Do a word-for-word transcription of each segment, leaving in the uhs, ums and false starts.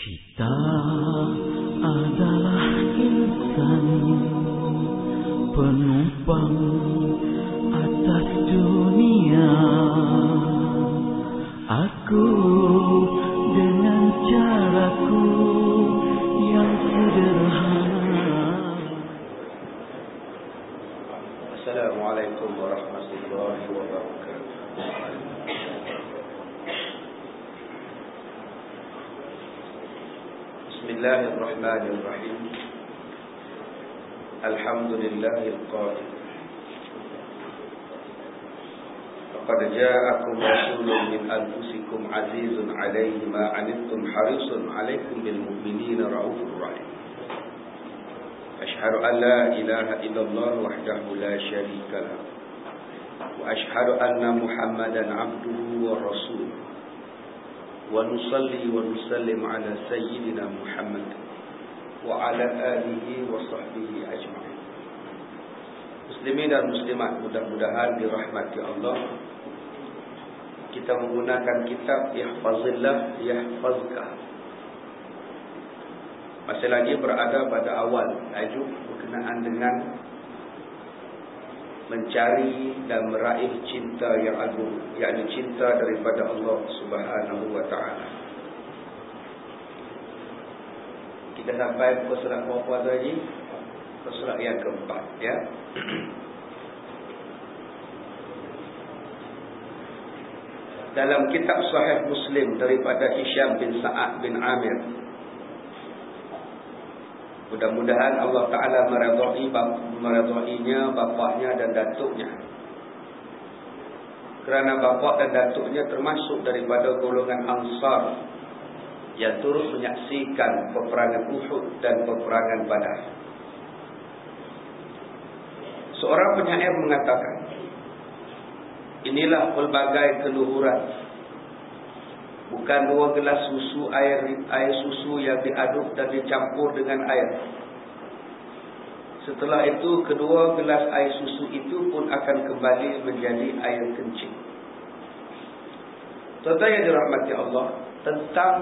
Kita adalah insan penumpang atas dunia. Aku dengan caraku yang sederhana. Assalamualaikum warahmatullahi wabarakatuh. Bismillahirrahmanirrahim. Alhamdulillahil qail. Laqad ja'akum rasulun min anfusikum azizun 'alaihi ma 'anittum harisun 'alaikum bil mu'minina raufur rahim. Ashhadu an la ilaha illallah wahdahu la syarika lahu wa ashhadu anna Muhammadan 'abduhu wa rasuluhu. Wa nusalli wa nusallim ala sayyidina Muhammad wa ala alihi wa sahbihi ajma'in. Muslimin dan muslimat, mudah-mudahan dirahmati Allah. Kita menggunakan kitab Ihfazillah Yahfazka. Masih lagi berada pada awal tajuk berkenaan dengan mencari dan meraih cinta yang agung, yakni cinta daripada Allah Subhanahu wa ta'ala. Kita sampai ke surat berapa tadi? Ke surat yang keempat, ya. Dalam kitab Sahih Muslim daripada Hisham bin Sa'ad bin Amir, mudah-mudahan Allah Ta'ala meredai meredainya, bapaknya dan datuknya. Kerana bapak dan datuknya termasuk daripada golongan Ansar yang turut menyaksikan peperangan Uhud dan peperangan Badar. Seorang penyair mengatakan, inilah pelbagai keluhuran, bukan dua gelas susu air air susu yang diaduk dan dicampur dengan air. Setelah itu kedua gelas air susu itu pun akan kembali menjadi air kencing. Tuan-tuan yang dirahmati Allah, tentang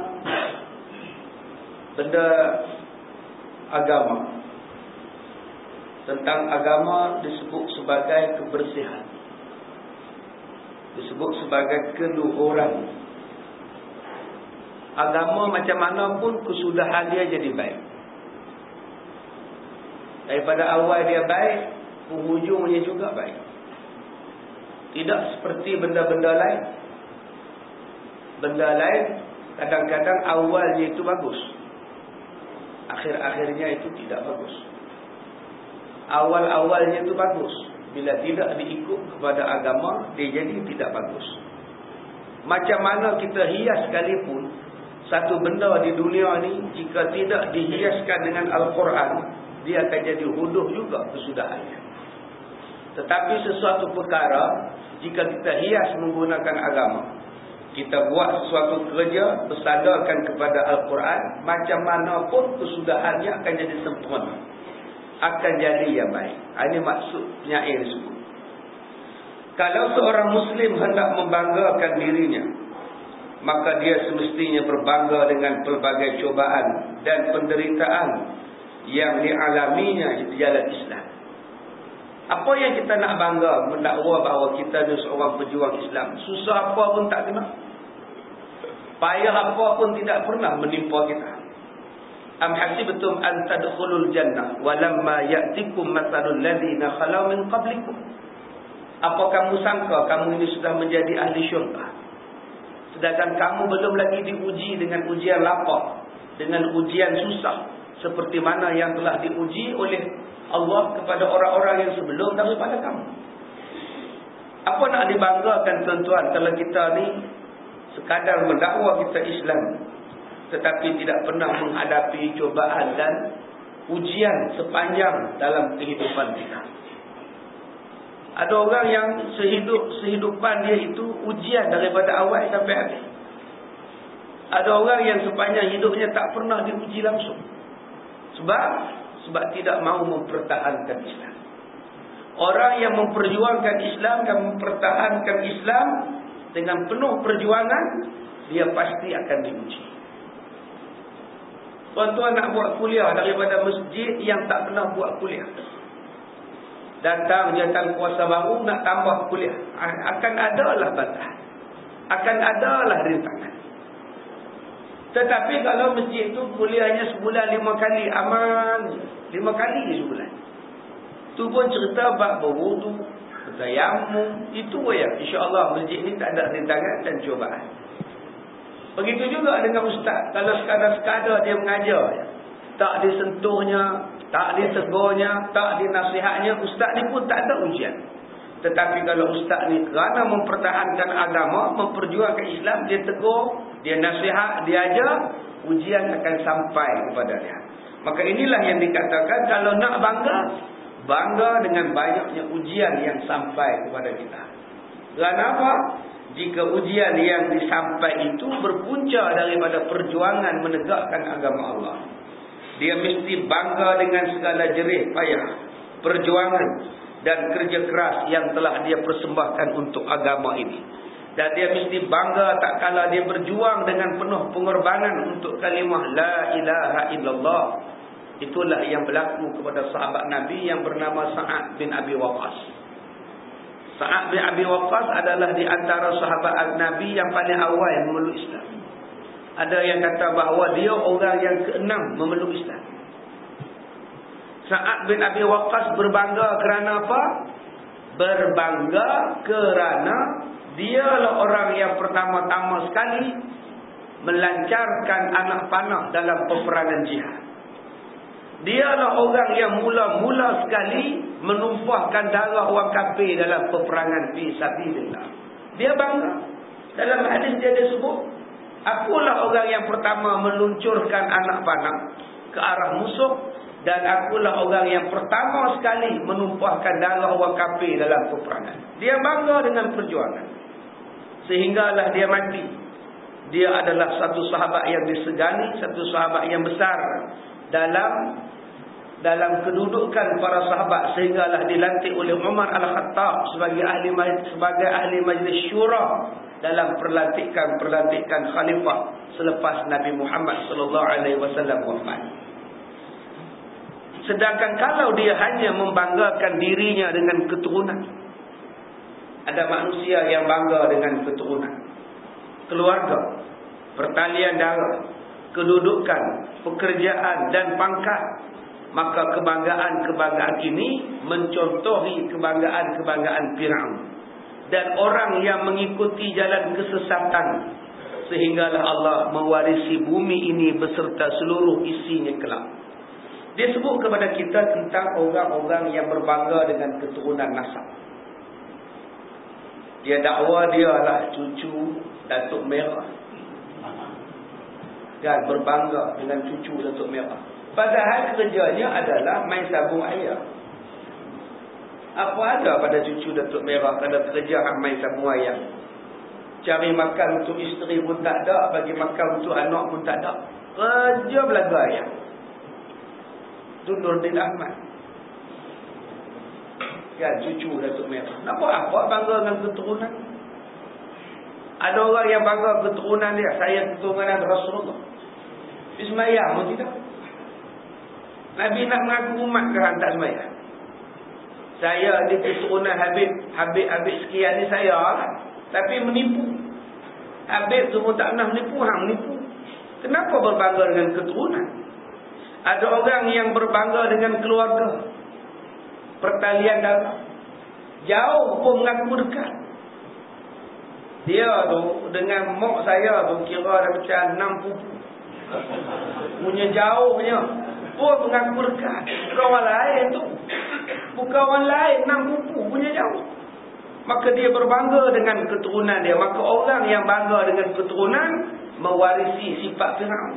benda agama, tentang agama disebut sebagai kebersihan, disebut sebagai keluhuran. Agama macam mana pun kesudahan dia jadi baik. Daripada awal dia baik, penghujungnya juga baik. Tidak seperti benda-benda lain. Benda lain kadang-kadang awalnya itu bagus, akhir-akhirnya itu tidak bagus. Awal-awalnya itu bagus, bila tidak diikut kepada agama, dia jadi tidak bagus. Macam mana kita hias sekalipun satu benda di dunia ni, jika tidak dihiaskan dengan Al-Quran, dia akan jadi huduh juga kesudahannya. Tetapi sesuatu perkara, jika kita hias menggunakan agama, kita buat sesuatu kerja bersandarkan kepada Al-Quran, macam mana pun kesudahannya akan jadi sempurna, akan jadi yang baik. Ini maksud penyair tersebut. Kalau seorang Muslim hendak membanggakan dirinya, maka dia semestinya berbangga dengan pelbagai cobaan dan penderitaan yang dialaminya di jalan Islam. Apa yang kita nak bangga, mendakwa bahawa kita ni seorang pejuang Islam. Susah apa pun tak kena, payah apa pun tidak pernah menimpa kita. Am hasibtum an tadkhulul jannah walamma ya'tikum mathalul ladzina khalau min qablikum. Apa kamu sangka kamu ini sudah menjadi ahli syurga, sedangkan kamu belum lagi diuji dengan ujian lapar, dengan ujian susah, seperti mana yang telah diuji oleh Allah kepada orang-orang yang sebelum daripada kamu. Apa nak dibanggakan tuan-tuan kalau kita ni sekadar mendakwa kita Islam, tetapi tidak pernah menghadapi cobaan dan ujian sepanjang dalam kehidupan kita. Ada orang yang sehidup sehidupan dia itu ujian daripada awal sampai habis. Ada orang yang sepanjang hidupnya tak pernah diuji langsung. Sebab sebab tidak mahu mempertahankan Islam. Orang yang memperjuangkan Islam dan mempertahankan Islam dengan penuh perjuangan, dia pasti akan diuji. Tuan-tuan nak buat kuliah daripada masjid yang tak pernah buat kuliah. Datang jawatan kuasa baru nak tambah kuliah. Akan adalah batas. Akan adalah rintangan. Tetapi kalau masjid itu kuliahnya sebulan lima kali, aman. Lima kali sebulan. Itu pun cerita bab berwudu, bertayamum. Itu ya. InsyaAllah masjid ini tak ada rintangan dan cubaan. Begitu juga dengan ustaz. Kalau sekadar-sekadar dia mengajar, ya, tak disentuhnya, tak ditegurnya, tak dinasihatnya, ustaz ni pun tak ada ujian. Tetapi kalau ustaz ni kerana mempertahankan agama, memperjuangkan Islam, dia tegur, dia nasihat, dia ajar, ujian akan sampai kepada dia. Maka inilah yang dikatakan, kalau nak bangga, bangga dengan banyaknya ujian yang sampai kepada kita. Kerana apa? Jika ujian yang disampai itu berpunca daripada perjuangan menegakkan agama Allah, dia mesti bangga dengan segala jerih payah, perjuangan dan kerja keras yang telah dia persembahkan untuk agama ini. Dan dia mesti bangga tak kala dia berjuang dengan penuh pengorbanan untuk kalimah la ilaha illallah. Itulah yang berlaku kepada sahabat Nabi yang bernama Sa'ad bin Abi Waqqas. Sa'ad bin Abi Waqqas adalah di antara sahabat Nabi yang paling awal memeluk Islam. Ada yang kata bahawa dia orang yang keenam memeluk Islam. Sa'ad bin Abi Waqqas berbangga kerana apa? Berbangga kerana dialah orang yang pertama-tama sekali melancarkan anak panah dalam peperangan jihad. Dialah orang yang mula-mula sekali menumpahkan darah orang kafir dalam peperangan fi sabilillah. Dia bangga. Dalam hadis dia ada sebut, akulah orang yang pertama meluncurkan anak panah ke arah musuh, dan akulah orang yang pertama sekali menumpahkan darah orang kafir dalam peperangan. Dia bangga dengan perjuangan. Sehinggalah dia mati. Dia adalah satu sahabat yang disegani, satu sahabat yang besar dalam dalam kedudukan para sahabat, sehinggalah dilantik oleh Umar Al-Khattab sebagai ahli sebagai ahli majlis syura dalam perlantikan-perlantikan khalifah selepas Nabi Muhammad sallallahu alaihi wasallam wafat. Sedangkan kalau dia hanya membanggakan dirinya dengan keturunan, ada manusia yang bangga dengan keturunan, keluarga, pertalian darah, kedudukan, pekerjaan dan pangkat, maka kebanggaan-kebanggaan ini mencontohi kebanggaan-kebanggaan Firaun dan orang yang mengikuti jalan kesesatan, sehinggalah Allah mewarisi bumi ini beserta seluruh isinya kelak. Dia sebut kepada kita tentang orang-orang yang berbangga dengan keturunan nasab. Dia dakwa dia lah cucu Datuk Merah, dan berbangga dengan cucu Datuk Merah. Padahal kerjanya adalah main sabung ayam. Apa ada pada cucu Datuk Merah kalau kerja main sabung ayam? Cari makan untuk isteri pun tak ada, bagi makan untuk anak pun tak ada. Kerja belaga ayam. Itu Nurdin Ahmad, kan, cucu Datuk Merah. Nak buat apa bangga dengan keturunan? Ada orang yang bangga keturunan dia, saya keturunan Rasulullah. Ismail pun tidak. Nabi nak mengaku umat ke tak sembahyang? Saya di keturunan Habib, Habib-Habib sekian ni saya lah. Tapi menipu. Habib semua tak pernah menipu, hang menipu. Kenapa berbangga dengan keturunan? Ada orang yang berbangga dengan keluarga, pertalian darah. Jauh pun mengaku dekat. Dia tu dengan mak saya tu kira dah macam enam pupu. Punya jauhnya. Oh, mengaku dekat. Orang lain tu, bukan orang lain, enam pupu punya jauh. Maka dia berbangga dengan keturunan dia. Maka orang yang bangga dengan keturunan mewarisi sifat Firaun.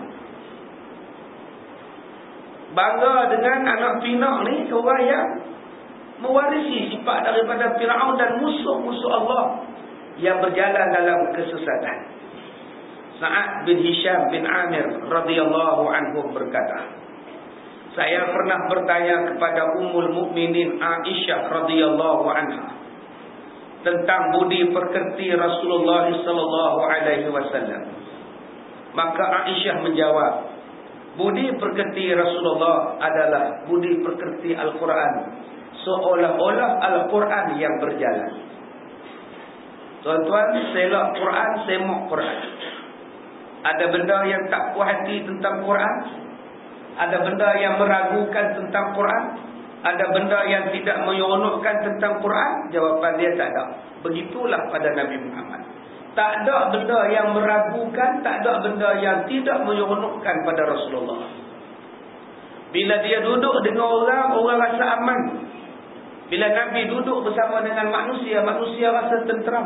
Bangga dengan anak pinak ni, orang yang mewarisi sifat daripada Firaun dan musuh-musuh Allah yang berjalan dalam kesesatan. Sa'ad bin Hisham bin Amir radhiyallahu anhu berkata, saya pernah bertanya kepada Ummul Mukminin Aisyah radhiyallahu anha tentang budi pekerti Rasulullah sallallahu alaihi wasallam. Maka Aisyah menjawab, Budi pekerti Rasulullah adalah budi pekerti Al-Quran. Seolah-olah Al-Quran yang berjalan. Tuan-tuan, selak Quran, semak Quran. Ada benda yang tak puas hati tentang Quran. Ada benda yang meragukan tentang Quran. Ada benda yang tidak menyeronokkan tentang Quran. Jawapan dia tak ada. Begitulah pada Nabi Muhammad. Tak ada benda yang meragukan, tak ada benda yang tidak menyeronokkan pada Rasulullah. Bila dia duduk dengan orang, orang rasa aman. Bila Nabi duduk bersama dengan manusia, manusia rasa tenteram.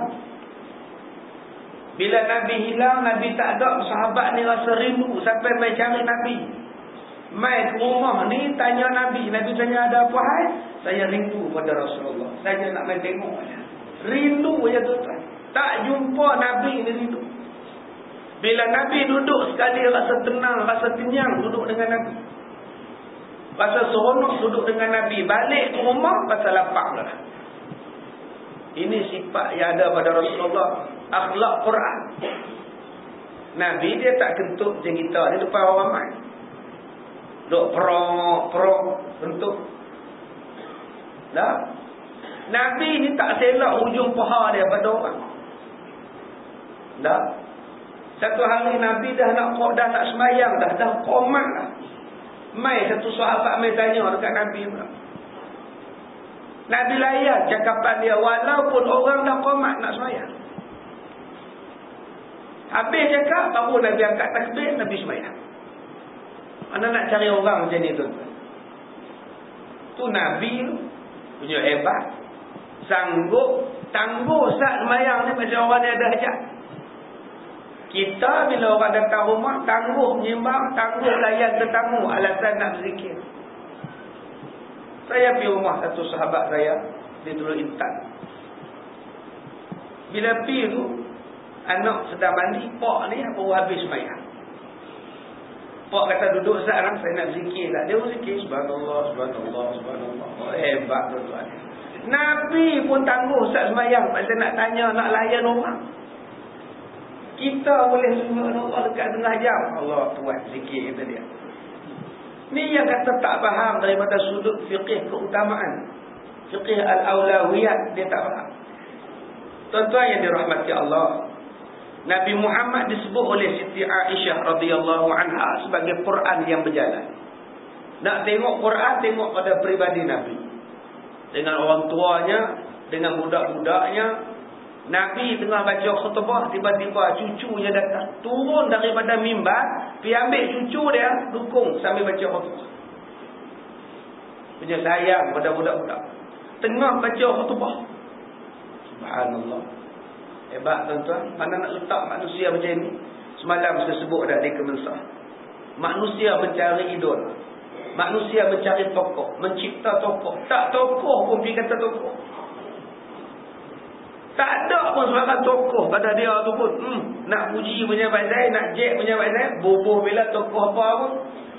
Bila Nabi hilang, Nabi tak ada, sahabat ni rasa rindu sampai mai cari Nabi. Mai ke rumah ni tanya Nabi. Nabi tanya, ada apa hal? Saya rindu pada Rasulullah. Saya nak mai tengok. Rindu je tuan-tuan. Tak jumpa Nabi ni rindu. Bila Nabi duduk sekali rasa tenang, rasa kenyang duduk dengan Nabi. Rasa seronok duduk dengan Nabi. Balik ke rumah rasa lapang lah. Ini sifat yang ada pada Rasulullah. Akhlak Quran. Nabi dia tak kentut macam kita di depan orang ramai. Duk perok-perok kentut. Dah. Nabi ni tak selak hujung paha dia pada orang. Dah. Satu hari Nabi dah nak dah nak semayang dah, dah qomat dah. Mai satu sahabat mai tanya dekat Nabi pula. Nabi layan cakapan dia walaupun orang dah qomat nak semayang. Habis cakap baru Nabi angkat takbir, Nabi semayang. Mana nak cari orang macam ni tuan-tuan? Tu Nabi punya hebat. Sanggup tangguh saat semayang ni macam orang ni ada hajat. Kita bila orang datang rumah, tangguh menyembang, tangguh layan tetamu, alasan nak berzikir. Saya pergi rumah satu sahabat saya di Teluk Intan. Bila pergi tu, anak sedang mandi, pak ni baru habis semayang. Pak kata duduk sekarang, saya nak berzikir tak? Dia berzikir, subhanallah, subhanallah, subhanallah. Oh, hebat tuan-tuan. Nabi pun tangguh saat semayang. Masa nak tanya, nak layan orang. Kita boleh subhanallah dekat tengah jam. Allah Tuhan, zikir kata dia. Ni yang kata tak faham daripada sudut fiqih keutamaan. Fiqih al-awlawiyat, dia tak faham. Tuan-tuan yang dirahmati Allah, Nabi Muhammad disebut oleh Siti Aisyah radhiyallahu anha sebagai Quran yang berjalan. Nak tengok Quran, tengok pada peribadi Nabi. Dengan orang tuanya, dengan budak-budaknya. Nabi tengah baca khutbah, tiba-tiba cucunya datang. Turun daripada mimbar, pergi ambil cucu dia, dukung sambil baca khutbah. Punya sayang pada budak-budak. Tengah baca khutbah. Subhanallah. Hebat tuan-tuan. Mana nak letak manusia macam ni? Semalam saya sebut dah di Kemensah. Manusia mencari idol. Manusia mencari tokoh. Mencipta tokoh. Tak tokoh pun pergi kata tokoh. Tak ada pun seorang tokoh pada dia tu pun. Hmm, nak puji pejabat saya, nak jek pejabat saya. Boboh bila tokoh apa pun.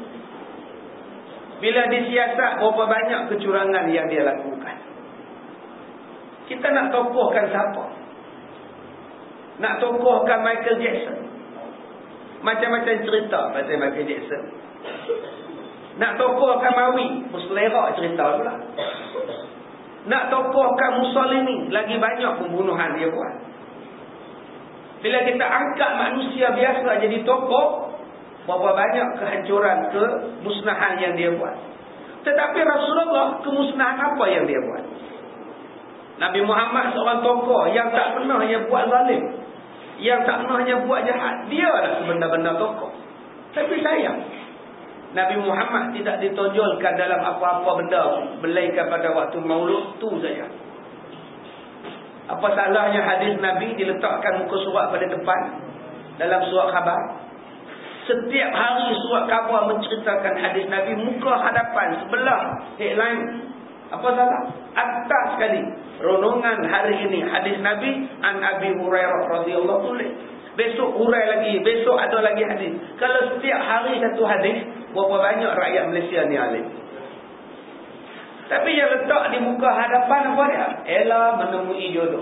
Bila disiasat, berapa banyak kecurangan yang dia lakukan. Kita nak tokohkan siapa? Nak tokohkan Michael Jackson. Macam-macam cerita pasal Michael Jackson. Nak tokohkan Mawi, berselera cerita pula. Nak tokohkan Mussolini, lagi banyak pembunuhan dia buat. Bila kita angkat manusia biasa jadi tokoh, berapa banyak kehancuran, kemusnahan yang dia buat. Tetapi Rasulullah, kemusnahan apa yang dia buat? Nabi Muhammad seorang tokoh yang tak pernah hanya buat zalim, yang tak pernah hanya buat jahat. Dia adalah sebenar-benar tokoh. Tapi sayang, Nabi Muhammad tidak ditonjolkan dalam apa-apa benda melainkan pada waktu maulud tu saja. Apa salahnya hadis Nabi diletakkan muka surat pada depan dalam surat khabar? Setiap hari surat khabar menceritakan hadis Nabi muka hadapan sebelah headline. Apa salah? Atas sekali. Renungan hari ini hadis Nabi an Abi Hurairah radhiyallahu anhu. Besok hurai lagi, besok ada lagi hadis. Kalau setiap hari satu hadis, berapa banyak rakyat Malaysia ni alim. Tapi yang letak di muka hadapan apa dia? Ella menemui jodoh.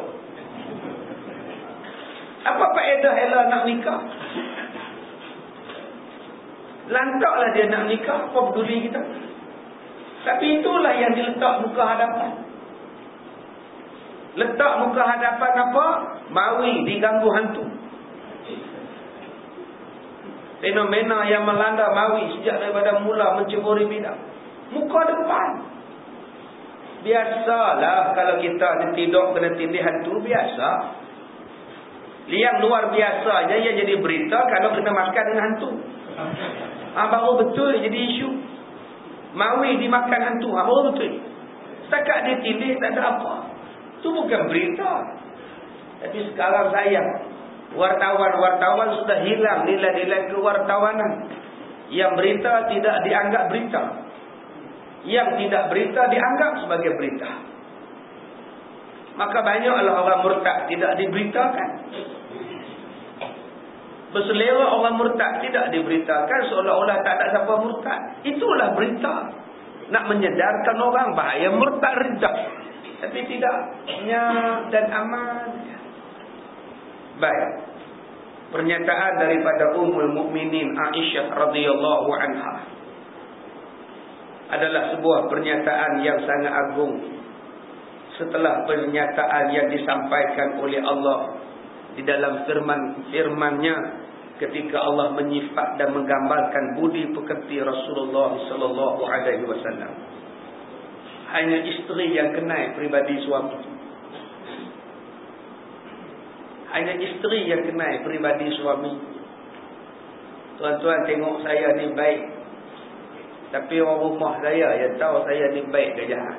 Apa faedah Ella nak nikah? Lantaklah dia nak nikah, apa peduli kita. Tapi itulah yang diletak muka hadapan. Letak muka hadapan apa? Mawi diganggu hantu. Fenomena yang melanda Mawi sejak daripada mula menceburi bidang. Muka depan. Biasalah kalau kita ditiduk kena tindih hantu, biasa. Yang luar biasanya yang jadi berita kalau kena makan dengan hantu. Ha, baru betul jadi isu. Mawi dimakan hantu, ha, baru betul. Setakat dia tindih tak ada apa. Itu bukan berita. Tapi sekarang sayang, wartawan-wartawan sudah hilang nilai-nilai kewartawanan. Yang berita tidak dianggap berita, yang tidak berita dianggap sebagai berita. Maka banyaklah orang murtad tidak diberitakan. Berselera orang murtad tidak diberitakan, seolah-olah tak ada siapa murtad. Itulah berita. Nak menyedarkan orang bahaya murtad riddah. Tapi tidak. Nyak dan aman. Baik. Pernyataan daripada Ummul Mukminin Aisyah radhiyallahu anha adalah sebuah pernyataan yang sangat agung. Setelah pernyataan yang disampaikan oleh Allah di dalam firman firman-Nya ketika Allah menyifat dan menggambarkan budi pekerti Rasulullah sallallahu alaihi wasallam. Hanya isteri yang kenal pribadi suami. Hanya isteri yang kenal pribadi suami. Tuan-tuan tengok saya ni baik, tapi orang rumah saya yang tahu saya ni baik ke jahat.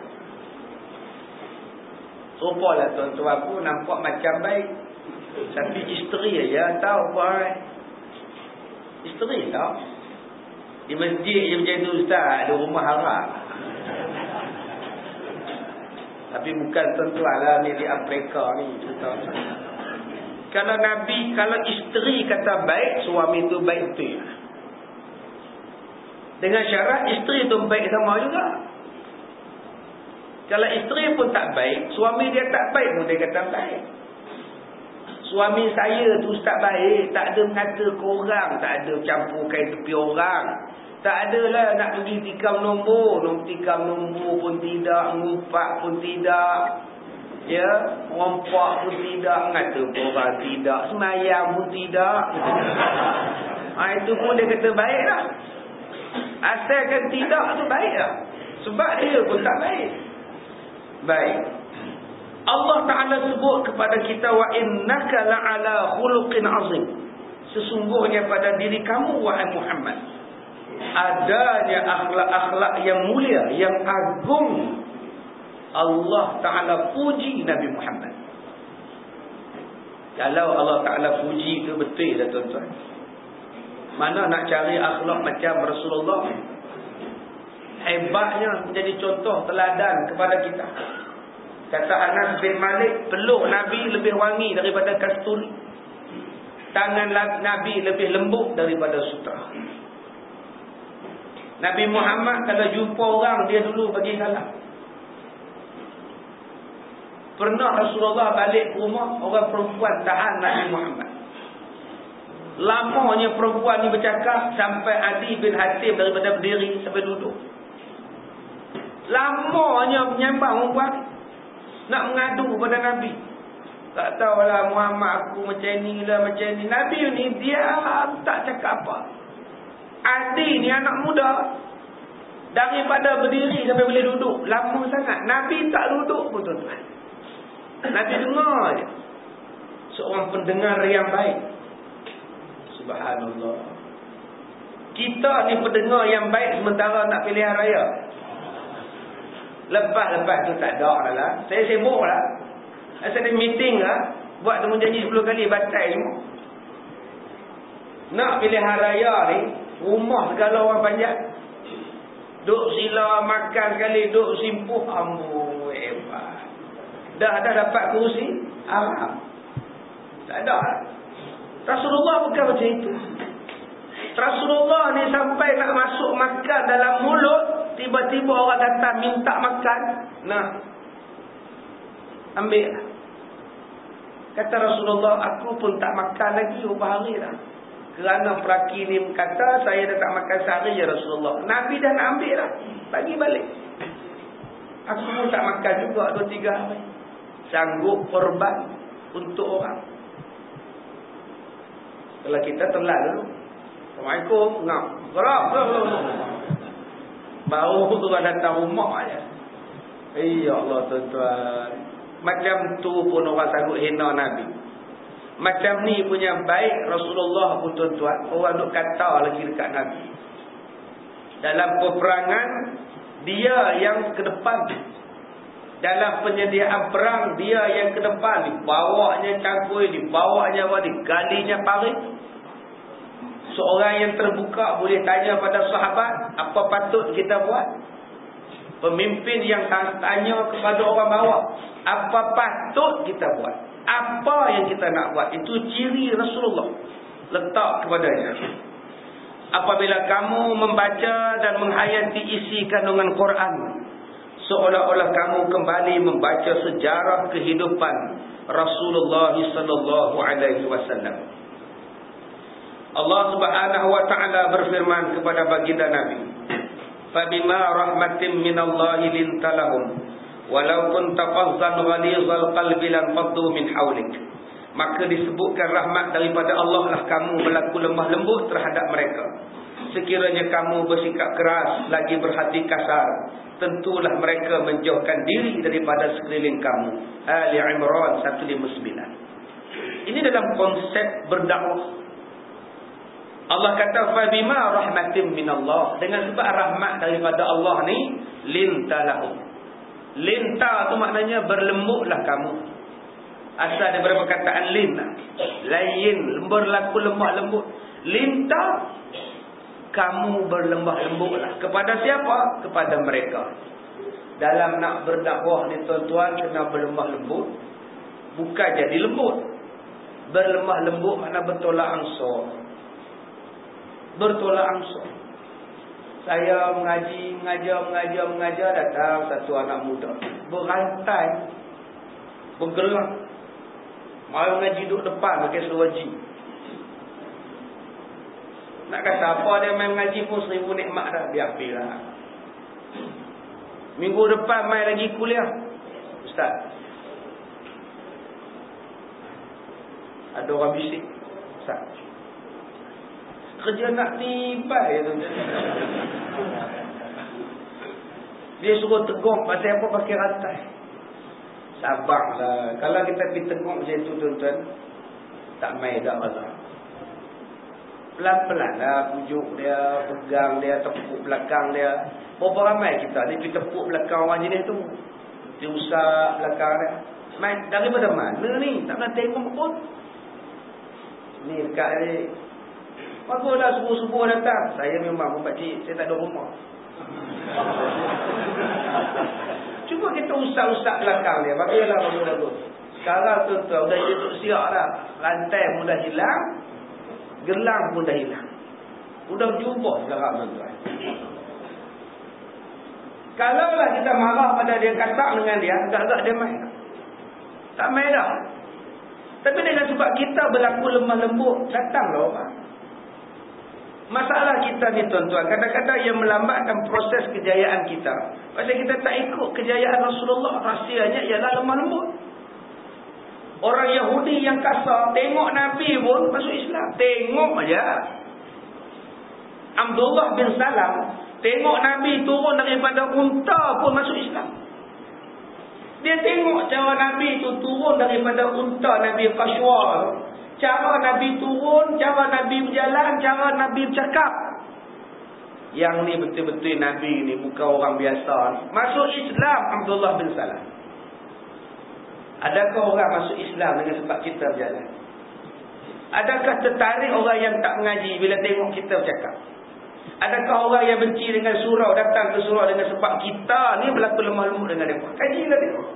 Rupalah tuan-tuan aku nampak macam baik, tapi isteri aja tahu apa. Isteri tahu. Di masjid je macam tu ustaz, di rumah harap. Tapi bukan tuan-tuan lah ni di Afrika ni. Kalau Nabi, kalau isteri kata baik, suami tu baik betul. Dengan syarat isteri tu baik sama juga. Kalau isteri pun tak baik, suami dia tak baik pun dia kata baik. Suami saya tu tak baik, tak ada mengata korang, tak ada campur kain tepi orang. Tak adalah nak pergi tikam nombor, nak tikam nombor pun tidak, ngumpak pun tidak. Ya, rompak pun tidak, mengata korang tidak, semayang pun tidak. Ha, itu pun dia kata baiklah. Asalkan tidak tu baiklah. Sebab dia pun tak baik. Baik. Allah Ta'ala sebut kepada kita, wa innaka la'ala khuluqin azim. Sesungguhnya pada diri kamu wahai Muhammad adanya akhlak-akhlak yang mulia, yang agung. Allah Ta'ala puji Nabi Muhammad. Kalau Allah Ta'ala puji itu betul lah tuan-tuan. Mana nak cari akhlak macam Rasulullah. Hebatnya menjadi contoh teladan kepada kita. Kata Anas bin Malik, peluk Nabi lebih wangi daripada kasturi. Tangan Nabi lebih lembut daripada sutra. Nabi Muhammad kalau jumpa orang, dia dulu bagi salam. Pernah Rasulullah balik ke rumah, orang perempuan tahan Nabi Muhammad. Lamanya perempuan ni bercakap sampai Adi bin Hatim daripada berdiri sampai duduk. Lamanya menyambang perempuan nak mengadu kepada Nabi. Tak tahulah Muhammad aku macam ni lah, macam ni. Nabi ni dia tak cakap apa. Adi ni anak muda, daripada berdiri sampai boleh duduk lama sangat. Nabi tak duduk pun tuan-tuan. Nabi dengar je. Seorang pendengar yang baik. Subhanallah. Kita ni pendengar yang baik sementara nak pilihan raya. Lepas-lepas tu tak ada lah. Saya sibuk lah. Saya ada meeting lah. Buat temu janji sepuluh kali, batal semua. Nak pilihan raya ni, rumah segala orang panjat. Duk sila makan sekali, duk simpuh. Amboi, hebat. Dah dah dapat kerusi Arab. Tak ada lah. Rasulullah bukan macam itu. Rasulullah ni sampai nak masuk makan dalam mulut, tiba-tiba orang datang minta makan. Nah, ambil lah. Kata Rasulullah, aku pun tak makan lagi berapa hari dah. Kerana peraki ni kata, saya dah tak makan sehari ya Rasulullah. Nabi dah nak ambil dah, bagi balik. Aku pun tak makan juga dua tiga hari. Sanggup korban untuk orang. Kalau kita telan dulu, Assalamualaikum, ngam, gerak, baru tu datang rumah aja. Ya Allah tuan-tuan, macam tu pun orang sanggup hina Nabi. Macam ni punya baik Rasulullah pun tuan-tuan, orang duk kata lagi dekat Nabi. Dalam peperangan, dia yang ke depan. Dalam penyediaan perang, dia yang ke depan. Dibawanya cangkui, dibawanya apa, digalinya parit. Seorang yang terbuka boleh tanya pada sahabat, apa patut kita buat? Pemimpin yang tanya kepada orang bawah, apa patut kita buat? Apa yang kita nak buat? Itu ciri Rasulullah letak kepadanya. Apabila kamu membaca dan menghayati isi kandungan Quran, seolah-olah kamu kembali membaca sejarah kehidupan Rasulullah sallallahu alaihi wasallam. Allah Subhanahu wa taala berfirman kepada baginda Nabi, "Fabima rahmatin minallahi lintalahum walau kunta fazzan ghalizal qalbi lan faddu min hawlik." Maka disebutkan rahmat daripada Allah lah kamu berlaku lemah lembut terhadap mereka. Sekiranya kamu bersikap keras lagi berhati kasar, tentulah mereka menjauhkan diri daripada sekeliling kamu. Ali Imran seratus lima puluh sembilan. Ini dalam konsep berdakwah. Allah kata fabima rahmatin minallah, dengan sebab rahmat daripada Allah ni, lintalahum. Linta tu maknanya berlembutlah kamu. Asal daripada perkataan lin, lain, berlaku lemah lembut. Linta, kamu berlembah lembutlah. Kepada siapa? Kepada mereka. Dalam nak berdakwah ni tuan-tuan, kena berlemah lembut. Bukan jadi lembut. Berlemah lembut makna bertolak ansur. Bertolak ansur. Saya mengaji, mengajar, mengajar, mengajar, datang satu anak muda berantai, bergerak, mau mengaji duduk depan pakai seluar jin. Nak kata apa dia main mengaji pun seribu nikmat dah, biar pilih. Minggu depan main lagi kuliah, Ustaz. Ada orang bisik, Ustaz, kerja nak tibai tu. Dia suruh teguk, pasal apa pakai rantai. Sabarlah. Kalau kita pergi teguk macam tu tuan-tuan, tak main dah Allah. Pelan-pelan lah pujuk dia, pegang dia, tepuk belakang dia. Berapa ramai kita ni pergi tepuk belakang orang jenis tu, dia usah belakang dia. Main daripada mana ni? Tak nak tengok pun. Ni dekat ni, baguslah subuh-subuh datang. Saya memang pakcik, saya tak ada rumah. Cuba kita usap-usap belakang dia. Bagilah bagus-bagus. Sekarang tuan-tuan dah jadi duduk siap dah. Rantai pun dah hilang, gelang pun dah hilang. Sudah berjumpa sekarang tuan-tuan. Kalaulah kita marah pada dia, kasar dengan dia, agak-agak dia main. Tak main dah. Tapi dengan sebab kita berlaku lemah lembut, datanglah orang. Masalah kita ni tuan-tuan, kadang-kadang yang melambatkan proses kejayaan kita. Pasal kita tak ikut kejayaan Rasulullah. Rahsianya ialah lemah lembut. Orang Yahudi yang kasar, tengok Nabi pun masuk Islam. Tengok aja. Abdullah bin Salam, tengok Nabi turun daripada unta pun masuk Islam. Dia tengok cara Nabi tu turun daripada unta Nabi Qashwa. Cara Nabi turun, cara Nabi berjalan, cara Nabi bercakap. Yang ni betul-betul Nabi ni bukan orang biasa. Masuk Islam Abdullah bin Salam. Adakah orang masuk Islam dengan sebab kita berjalan? Adakah tertarik orang yang tak mengaji bila tengok kita bercakap? Adakah orang yang benci dengan surau datang ke surau dengan sebab kita ni berlaku lemah lembut dengan mereka? Kajilah tengok.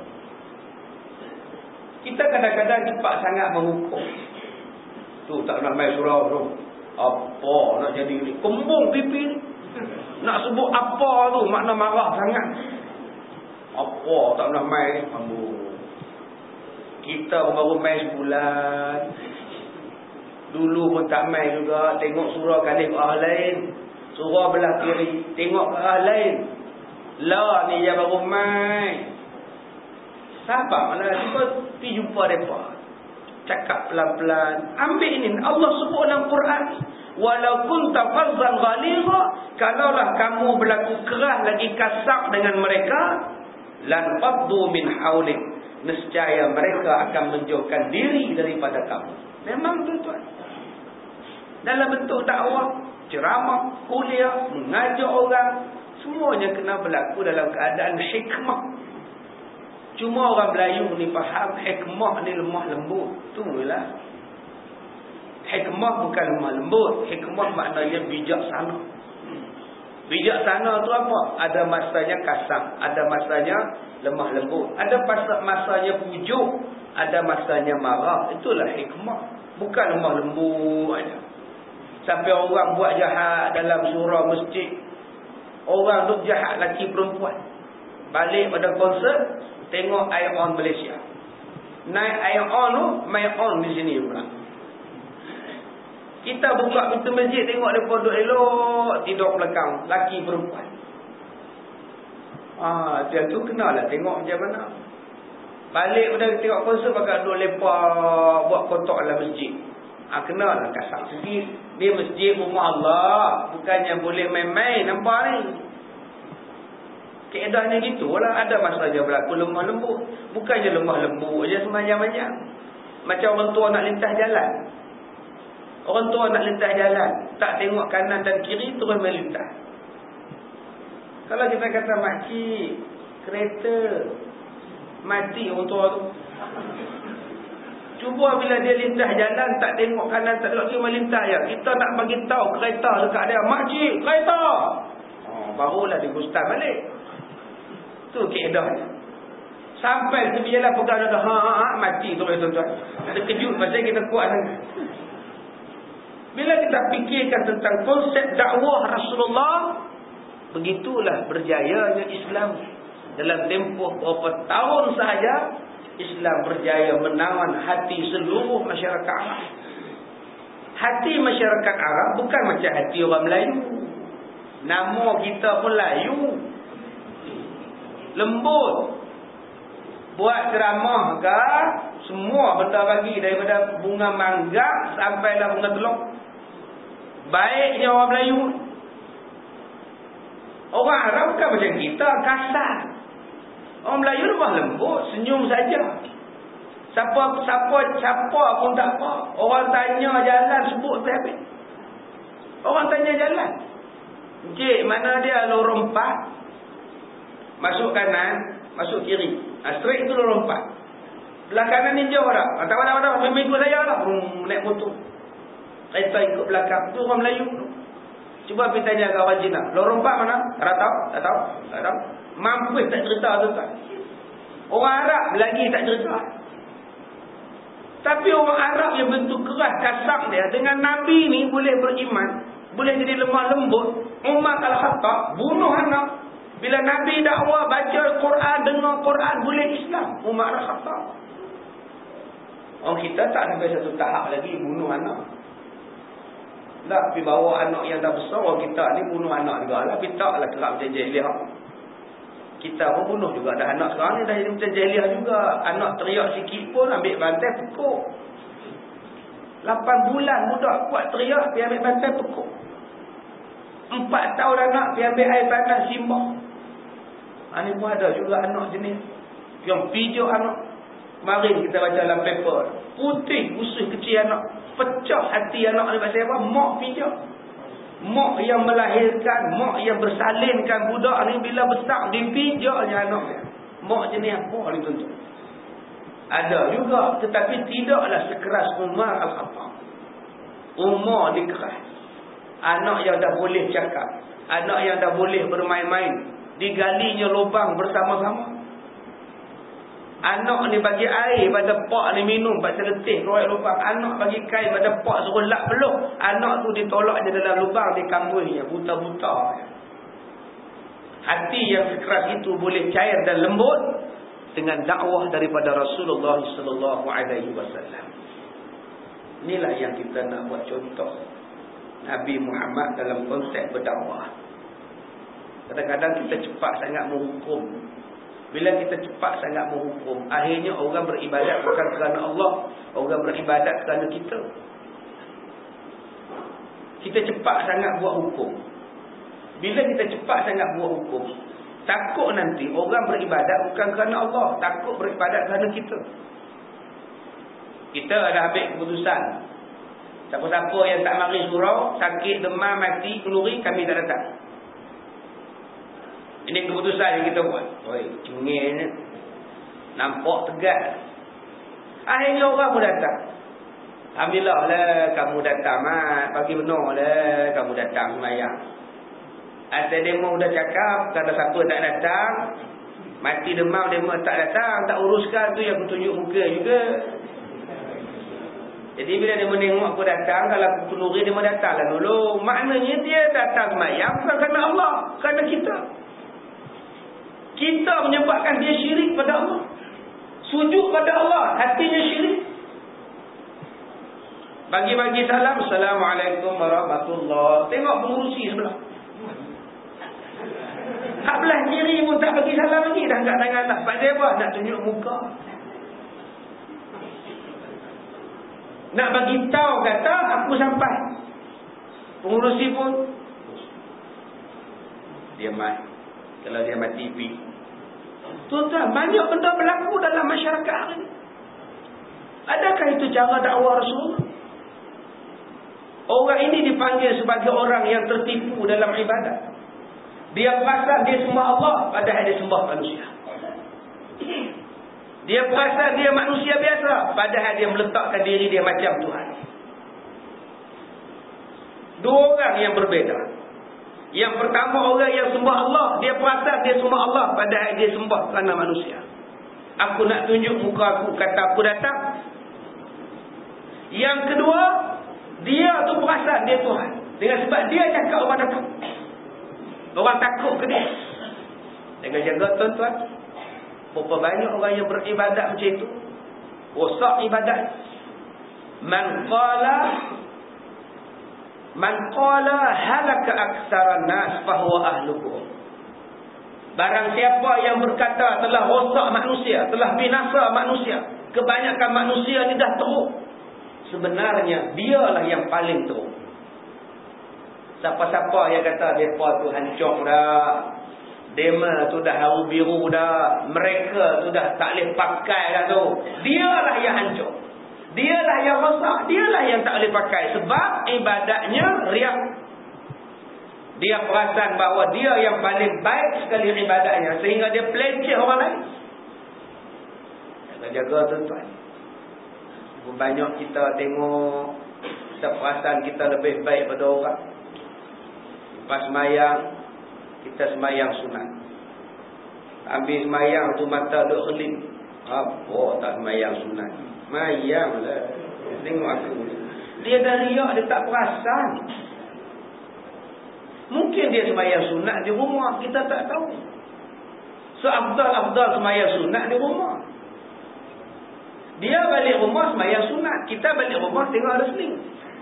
Kita kadang-kadang cepat sangat menghukum. Tu tak nak main surau tu. Apa nak jadi ni? Kembung pipi ni. Nak sebut apa tu makna marah sangat. Apa tak nak main ni? Ambo. Kita baru main sebulan. Dulu pun tak main juga. Tengok surah kali ke arah lain, surah belah kiri, tengok ke arah lain. Lah ni yang baru main. Sabarlah, cuba pergi jumpa mereka, cakap pelan-pelan. Ambil ini, Allah sebut dalam Quran, walau kunta fazzan ghalidha, kalaulah kamu berlaku keras lagi kasar dengan mereka, lan faddu min haulik, nescaya mereka akan menjauhkan diri daripada kamu. Memang tuan-tuan, dalam bentuk dakwah, ceramah, kuliah, mengajar orang, semuanya kena berlaku dalam keadaan hikmah. Cuma orang Melayu ni faham hikmah ni lemah lembut. Itulah. Hikmah bukan lemah lembut. Hikmah maknanya bijaksana. Bijaksana tu apa? Ada masanya kasar, ada masanya lemah lembut, ada masanya pujuk, ada masanya marah. Itulah hikmah. Bukan lemah lembut aja. Sampai orang buat jahat dalam surau masjid, orang duk jahat lelaki perempuan, balik pada konsert, tengok Ion Malaysia. Naik Ion tu, main on di sini pula. Kita buka pintu masjid, tengok mereka duduk elok, tidur belakang, laki perempuan. Ah, dia tu kenalah tengok macam mana. Balik pada tengok konsert, pakai duduk lepak, buat kotak dalam masjid. Ah, kenalah kasar sikit. Dia masjid rumah Allah, bukannya boleh main-main, nampak ni. Keadaannya gitulah. Ada masanya berlaku lemah lembut. Bukannya lemah lembut je semacam-macam. Macam orang tua nak lintas jalan. Orang tua nak lintas jalan, tak tengok kanan dan kiri, terus melintas. Kalau kita kata makcik, kereta mati orang tua tu. Cuba bila dia lintas jalan, tak tengok kanan, tak tengok kiri, melintas ya. Kita nak bagi tahu kereta dekat dia, makcik, kereta. Oh, barulah dia gustan balik. Tu keedahnya. Sampai tepi jalan pegang dah ha ha ha mati tu tuan-tuan. Terkejut pasal kita kuat sangat. Bila kita fikirkan tentang konsep dakwah Rasulullah, begitulah berjayanya Islam. Dalam tempoh beberapa tahun sahaja, Islam berjaya menawan hati seluruh masyarakat Arab. Hati masyarakat Arab bukan macam hati orang Melayu. Nama kita pun Melayu, lembut. Buat ceramah ke, semua benda bagi, daripada bunga mangga sampailah bunga telur. Baiknya orang Melayu. Orang Arab bukan macam kita, kasar. Orang Melayu lemah lembut, senyum saja. Siapa siapa siapa pun tak apa. Orang tanya jalan, sebut habis. Orang tanya jalan, Encik, mana dia lorong empat? Masuk kanan, masuk kiri. Ha, straight itu lorong empat. Belah kanan ni jauh tak? Tak apa-apa, memang ikut saya lah. Hmm, naik motor. Kereta ikut belakang. Itu orang Melayu tu. Cuba pergi tanya ke orang Cina. Lorong empat mana? Tak tahu? Tak tahu? Tak tahu? Mampus tak cerita tu tak? Orang Arab lagi tak cerita. Tapi orang Arab yang bentuk keras, kasar dia, dengan Nabi ni boleh beriman, boleh jadi lemah lembut. Umar Al-Khattab bunuh anak. Bila Nabi dakwah, baca Quran, dengar Quran, boleh Islam. Umar Al-Khattab. Orang kita tak sampai satu tahap lagi bunuh anak. Tak, pergi bawa anak yang dah besar. Orang kita ni bunuh anak juga lah. Tapi taklah kerap macam jahiliah. Kita pun bunuh juga. Dah anak sekarang ni dah jadi macam jahiliah juga. Anak teriak sikit pun ambil bantai pekuk. lapan bulan budak kuat teriak, pergi ambil bantai pekuk. Empat tahun anak pergi ambil air tanah simbah. Ha, ni pun ada juga anak jenis yang pijak anak. Mari kita baca dalam paper, putih usus kecil anak, pecah hati anak ni pasal apa? Mak pijak. Mak yang melahirkan, mak yang bersalinkan budak ni, bila besar dipijaknya anak dia. Mak jenis apa ni tuan-tuan? Ada juga, tetapi tidaklah sekeras Umar Al-Khattab. Umar ni keras. Anak yang dah boleh cakap, anak yang dah boleh bermain-main, digalinya lubang bersama-sama. Anak ni bagi air pada pak ni minum, pak seletih keluar lubang. Anak bagi kain pada pak suruh lap peluh. Anak tu ditolak je dalam lubang, dikambulnya buta-buta. Hati yang sekeras itu boleh cair dan lembut dengan dakwah daripada Rasulullah sallallahu alaihi wasallam. Inilah yang kita nak buat contoh Nabi Muhammad dalam konteks berdakwah. Kadang-kadang kita cepat sangat menghukum. Bila kita cepat sangat menghukum, akhirnya orang beribadat bukan kerana Allah, orang beribadat kerana kita. Kita cepat sangat buat hukum. Bila kita cepat sangat buat hukum, takut nanti orang beribadat bukan kerana Allah, takut beribadat kerana kita. Kita ada ambil keputusan, siapa-siapa yang tak mari surau, sakit, demam, mati, keluri, kami tak datang. Ini keputusan yang kita buat. Oi, cengengnya. Nampak tegas. Akhirnya orang pun datang. Alhamdulillah lah kamu datang, Mat. Bagi benar lah kamu datang semayang. Asal demo dah cakap, kata siapa tak datang, mati demam demo tak datang, tak uruskan, tu yang aku tunjuk muka juga. Jadi bila dia menengok aku datang, kalau aku keluri dia datanglah dulu. Maknanya dia datang semayang bukan kerana Allah, kerana kita. Kita menyebabkan dia syirik pada Allah. Sujud pada Allah, hatinya syirik. Bagi-bagi salam, Assalamualaikum warahmatullahi. Tengok pengurusi sebelah. Hak belah kiri pun tak bagi salam lagi. Dah angkat tangan tak. Sebab dia apa? Nak tunjuk muka. Nak bagi tahu kata, aku sampai. Pengurusi pun dia mati. Kalau dia mati pergi. Tuan-tuan, banyak benda berlaku dalam masyarakat hari ini. Adakah itu cara dakwah Rasulullah? Orang ini dipanggil sebagai orang yang tertipu dalam ibadat. Dia perasan dia sembah Allah, padahal dia sembah manusia. Dia perasan dia manusia biasa, padahal dia meletakkan diri dia macam Tuhan. Dua orang yang berbeza. Yang pertama, orang yang sembah Allah, dia perasan dia sembah Allah, padahal dia sembah kerana manusia. Aku nak tunjuk muka aku, kata aku datang. Yang kedua, dia tu perasan dia Tuhan. Dengan sebab dia cakap orang datang. Orang takut ke dia. Jangan jaga tuan-tuan. Berapa banyak orang yang beribadat macam itu, rosak ibadat. Man qala Man qala halaka aktsaran nas fahuwa ahluhu. Barang siapa yang berkata telah rosak manusia, telah binasa manusia, kebanyakan manusia ni dah teruk, sebenarnya dialah yang paling teruk. Siapa-siapa yang kata mereka tu hancur dah, dema tu dah haru biru dah, mereka tu dah tak boleh pakai dah tu, dialah yang hancur, dialah yang rosak, dialah yang tak boleh pakai. Sebab ibadatnya riak. Dia perasan bahawa dia yang paling baik sekali ibadatnya, sehingga dia peleceh orang lain. Jaga-jaga tuan-tuan. Banyak kita tengok, kita perasan kita lebih baik pada orang. Lepas semayang, kita semayang sunat. Habis semayang tu mata duk kelip. Apa tak semayang sunat? Mayang lah. Tengok aku. Dia dah riak, dia tak perasan. Mungkin dia semayang sunat di rumah, kita tak tahu. So afdal-afdal semayang sunat di rumah. Dia balik rumah semayang sunat, kita balik rumah tengok ada seling.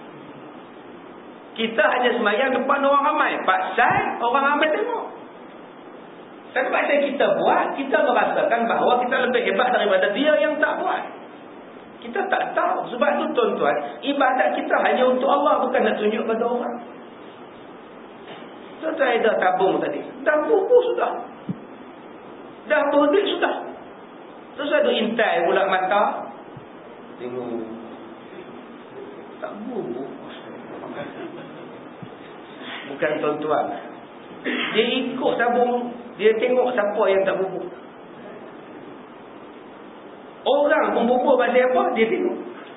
Kita hanya semayang depan orang ramai, pasal orang ramai tengok. Dan pasal kita buat, kita merasakan bahawa kita lebih hebat daripada dia yang tak buat. Kita tak tahu. Sebab tu tuan-tuan, ibadat kita hanya untuk Allah, bukan nak tunjuk pada orang. Tuan-tuan dah tabung tadi, dah bubuh sudah, dah berdik sudah. Terus ada intai pula mata, tengok tak bubuh. Bukan tuan-tuan, dia ikut tabung, dia tengok siapa yang tak bubuh. Orang pun bubuh pasal apa, dia tengok.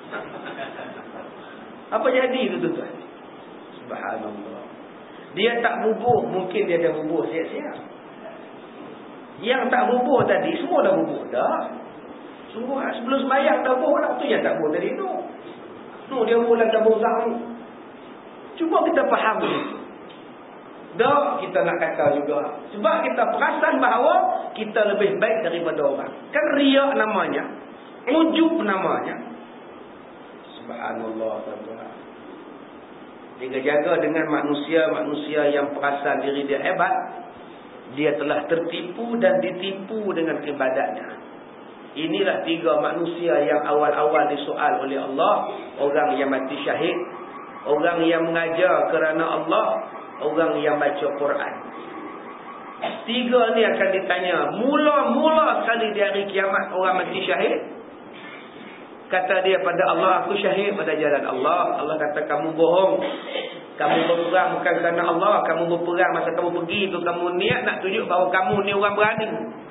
Apa jadi tu tuan-tuan? Subhanallah. Dia tak bubuh, mungkin dia dah bubuh siap-siap. Yang tak bubuh tadi, semua dah bubuh dah. Semua sebelum sembahyang dah bubuh dah. Tu yang tak bubuh tadi tu. Tu dia mula tabung zahir. Cuba kita faham ni. Dah kita nak kata juga. Sebab kita perasan bahawa kita lebih baik daripada orang. Kan riak namanya, ujub namanya. Subhanallah, tuan-tuan. Jika jaga dengan manusia-manusia yang perasan diri dia hebat, dia telah tertipu dan ditipu dengan ibadatnya. Inilah tiga manusia yang awal-awal disoal oleh Allah. Orang yang mati syahid, orang yang mengajar kerana Allah, orang yang baca Quran. Tiga ni akan ditanya. Mula-mula sekali di hari kiamat orang mati syahid, kata dia pada Allah, aku syahid pada jalan Allah. Allah kata, kamu bohong. Kamu berperang bukan kerana Allah. Kamu berperang masa kamu pergi tu, kamu niat nak tunjuk bahawa kamu ni orang berani.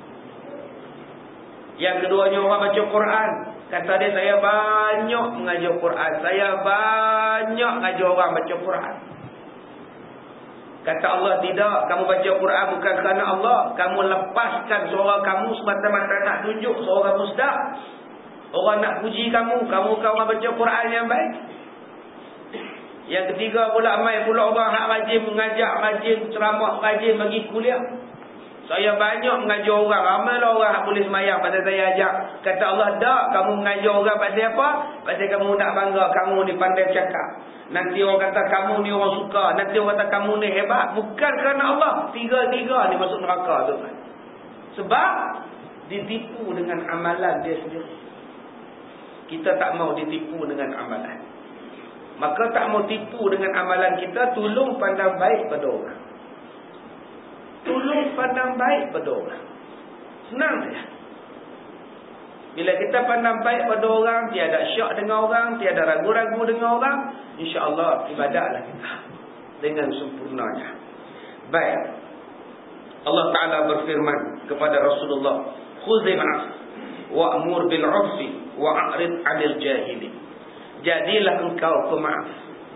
Yang keduanya orang baca Quran. Kata dia, saya banyak mengajar Quran. Saya banyak mengajar orang baca Quran. Kata Allah, tidak. Kamu baca Quran bukan kerana Allah. Kamu lepaskan suara kamu semata-mata nak tunjuk suara kamu sedap. Orang nak puji kamu. Kamu kan orang baca Quran yang baik. Yang ketiga pula, mai pula orang hak rajin mengajar, rajin ceramah, rajin bagi kuliah. Saya banyak mengajar orang. Ramailah orang hak boleh semayang pasal saya ajar. Kata Allah, tak. Kamu mengajar orang pasal apa? Pasal kamu nak bangga kamu ni pandai bercakap. Nanti orang kata kamu ni orang suka. Nanti orang kata kamu ni hebat. Bukan kerana Allah. Tiga-tiga ni masuk neraka tu. Sebab ditipu dengan amalan dia sendiri. Kita tak mau ditipu dengan amalan. Maka tak mau tipu dengan amalan kita. Tolong pandang baik pada orang. Tolong pandang baik pada orang. Senang saja. Bila kita pandang baik pada orang, tiada syak dengan orang, tiada ragu-ragu dengan orang, insya-Allah ibadatlah kita dengan sempurnanya. Baik. Allah Taala berfirman kepada Rasulullah, "Khudhil 'afw wa'mur bil 'urfi wa'rid 'anil jahilin." Jadilah engkau pemaaf.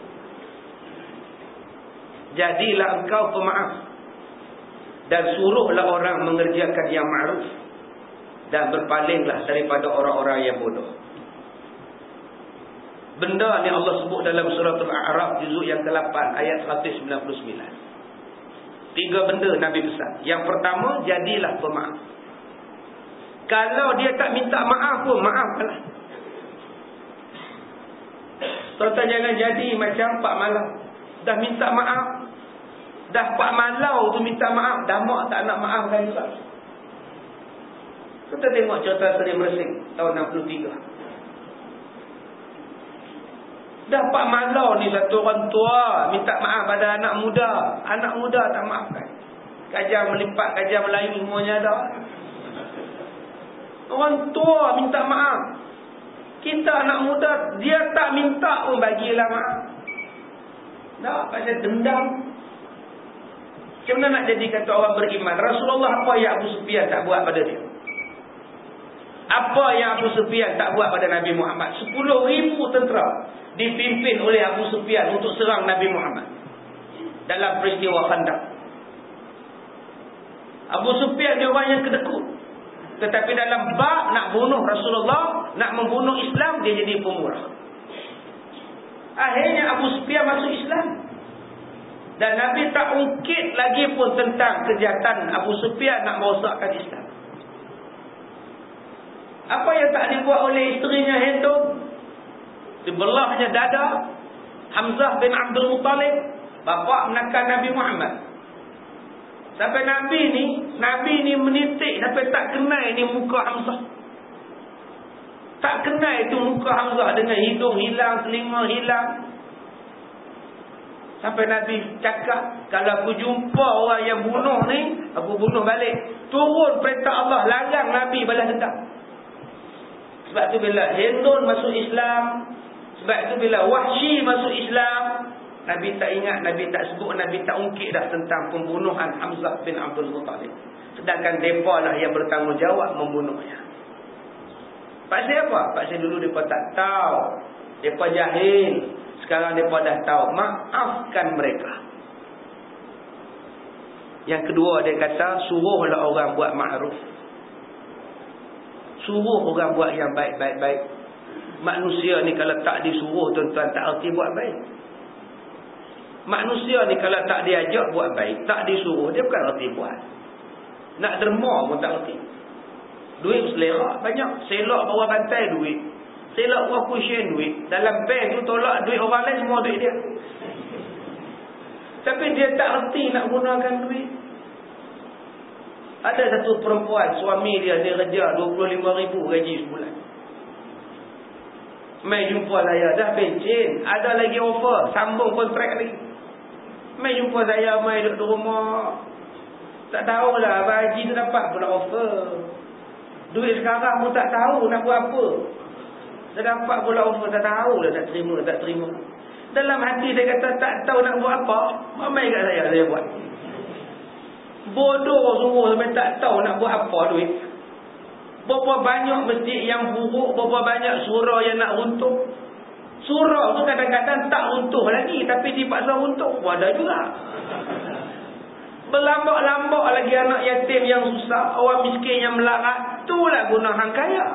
Jadilah engkau pemaaf. Dan suruhlah orang mengerjakan yang ma'ruf. Dan berpalinglah daripada orang-orang yang bodoh. Benda ni Allah sebut dalam surah Al-A'raf juzuk yang ke lapan ayat seratus sembilan puluh sembilan. Tiga benda Nabi pesan. Yang pertama, jadilah pemaaf. Kalau dia tak minta maaf pun, maafkanlah. Tuan-tuan jangan jadi macam Pak Malau. Dah minta maaf. Dah Pak Malau tu minta maaf, dah mak tak nak maafkan juga. Kita tengok cerita Seri Mersing tahun enam puluh tiga. Dah Pak Malau ni satu orang tua minta maaf pada anak muda. Anak muda tak maafkan. Kajang melipat, kajang Melayu semuanya ada. Orang tua minta maaf. Kita anak muda, dia tak minta pun bagilah maaf. Tak, pasal dendam. Macam mana nak jadi kata orang beriman? Rasulullah apa yang Abu Sufyan tak buat pada dia? Apa yang Abu Sufyan tak buat pada Nabi Muhammad? Sepuluh ribu tentera dipimpin oleh Abu Sufyan untuk serang Nabi Muhammad dalam peristiwa Khandaq. Abu Sufyan dia orang yang kedekut. Tetapi dalam bab nak bunuh Rasulullah, nak membunuh Islam, dia jadi pemurah. Akhirnya Abu Sufyan masuk Islam. Dan Nabi tak ungkit lagi pun tentang kejahatan Abu Sufyan nak merosakkan Islam. Apa yang tak dibuat oleh isterinya Hindu? Dibelahnya dada Hamzah bin Abdul Muttalib, bapa menakan Nabi Muhammad. Sampai Nabi ni, Nabi ni menitik sampai tak kenal ni muka Hamzah. Tak kenal itu muka Hamzah dengan hidung hilang, telinga hilang. Sampai Nabi cakap, kalau aku jumpa orang yang bunuh ni, aku bunuh balik. Turun perintah Allah, larang Nabi balas dendam. Sebab tu bila Hindun masuk Islam, sebab tu bila Wahsy masuk Islam, Nabi tak ingat, Nabi tak sebut, Nabi tak ungkit dah tentang pembunuhan Hamzah bin Abdul Muttalib. Sedangkan mereka lah yang bertanggungjawab membunuhnya. Pasal apa? Pasal dulu mereka tak tahu. Mereka jahil. Sekarang mereka dah tahu. Maafkan mereka. Yang kedua dia kata, suruhlah orang buat ma'ruf. Suruh orang buat yang baik-baik-baik. Manusia ni kalau tak disuruh, tuan-tuan, tak erti buat baik. Manusia ni kalau tak diajak buat baik, tak disuruh, dia bukan erti buat. Nak derma pun tak erti. Duit selera banyak. Selok bawah bantai duit. Selok aku share duit, dalam bank tu tolak duit orang lain, semua duit dia. Tapi dia tak reti nak gunakan duit. Ada satu perempuan, suami dia, dia kerja dua puluh lima ribu gaji sebulan. Mai jumpa saya, dah pencen, ada lagi offer, sambung kontrak lagi. Mai jumpa saya, mai duduk di rumah. Tak tahulah, Abang Haji tu dapat pula offer. Duit sekarang pun tak tahu nak buat apa. Dah dapat pula offer, tak tahu dah nak terima, tak terima. Dalam hati saya kata, tak tahu nak buat apa, mai kat saya, saya buat. Bodoh sungguh sampai tak tahu nak buat apa duit. Berapa banyak masjid yang buruk, berapa banyak surau yang nak runtuh. Surau tu kadang-kadang tak runtuh lagi, tapi dipaksa runtuh pun ada juga. Berlambak-lambak lagi anak yatim yang susah, orang miskin yang melarat. Itulah guna hang kaya.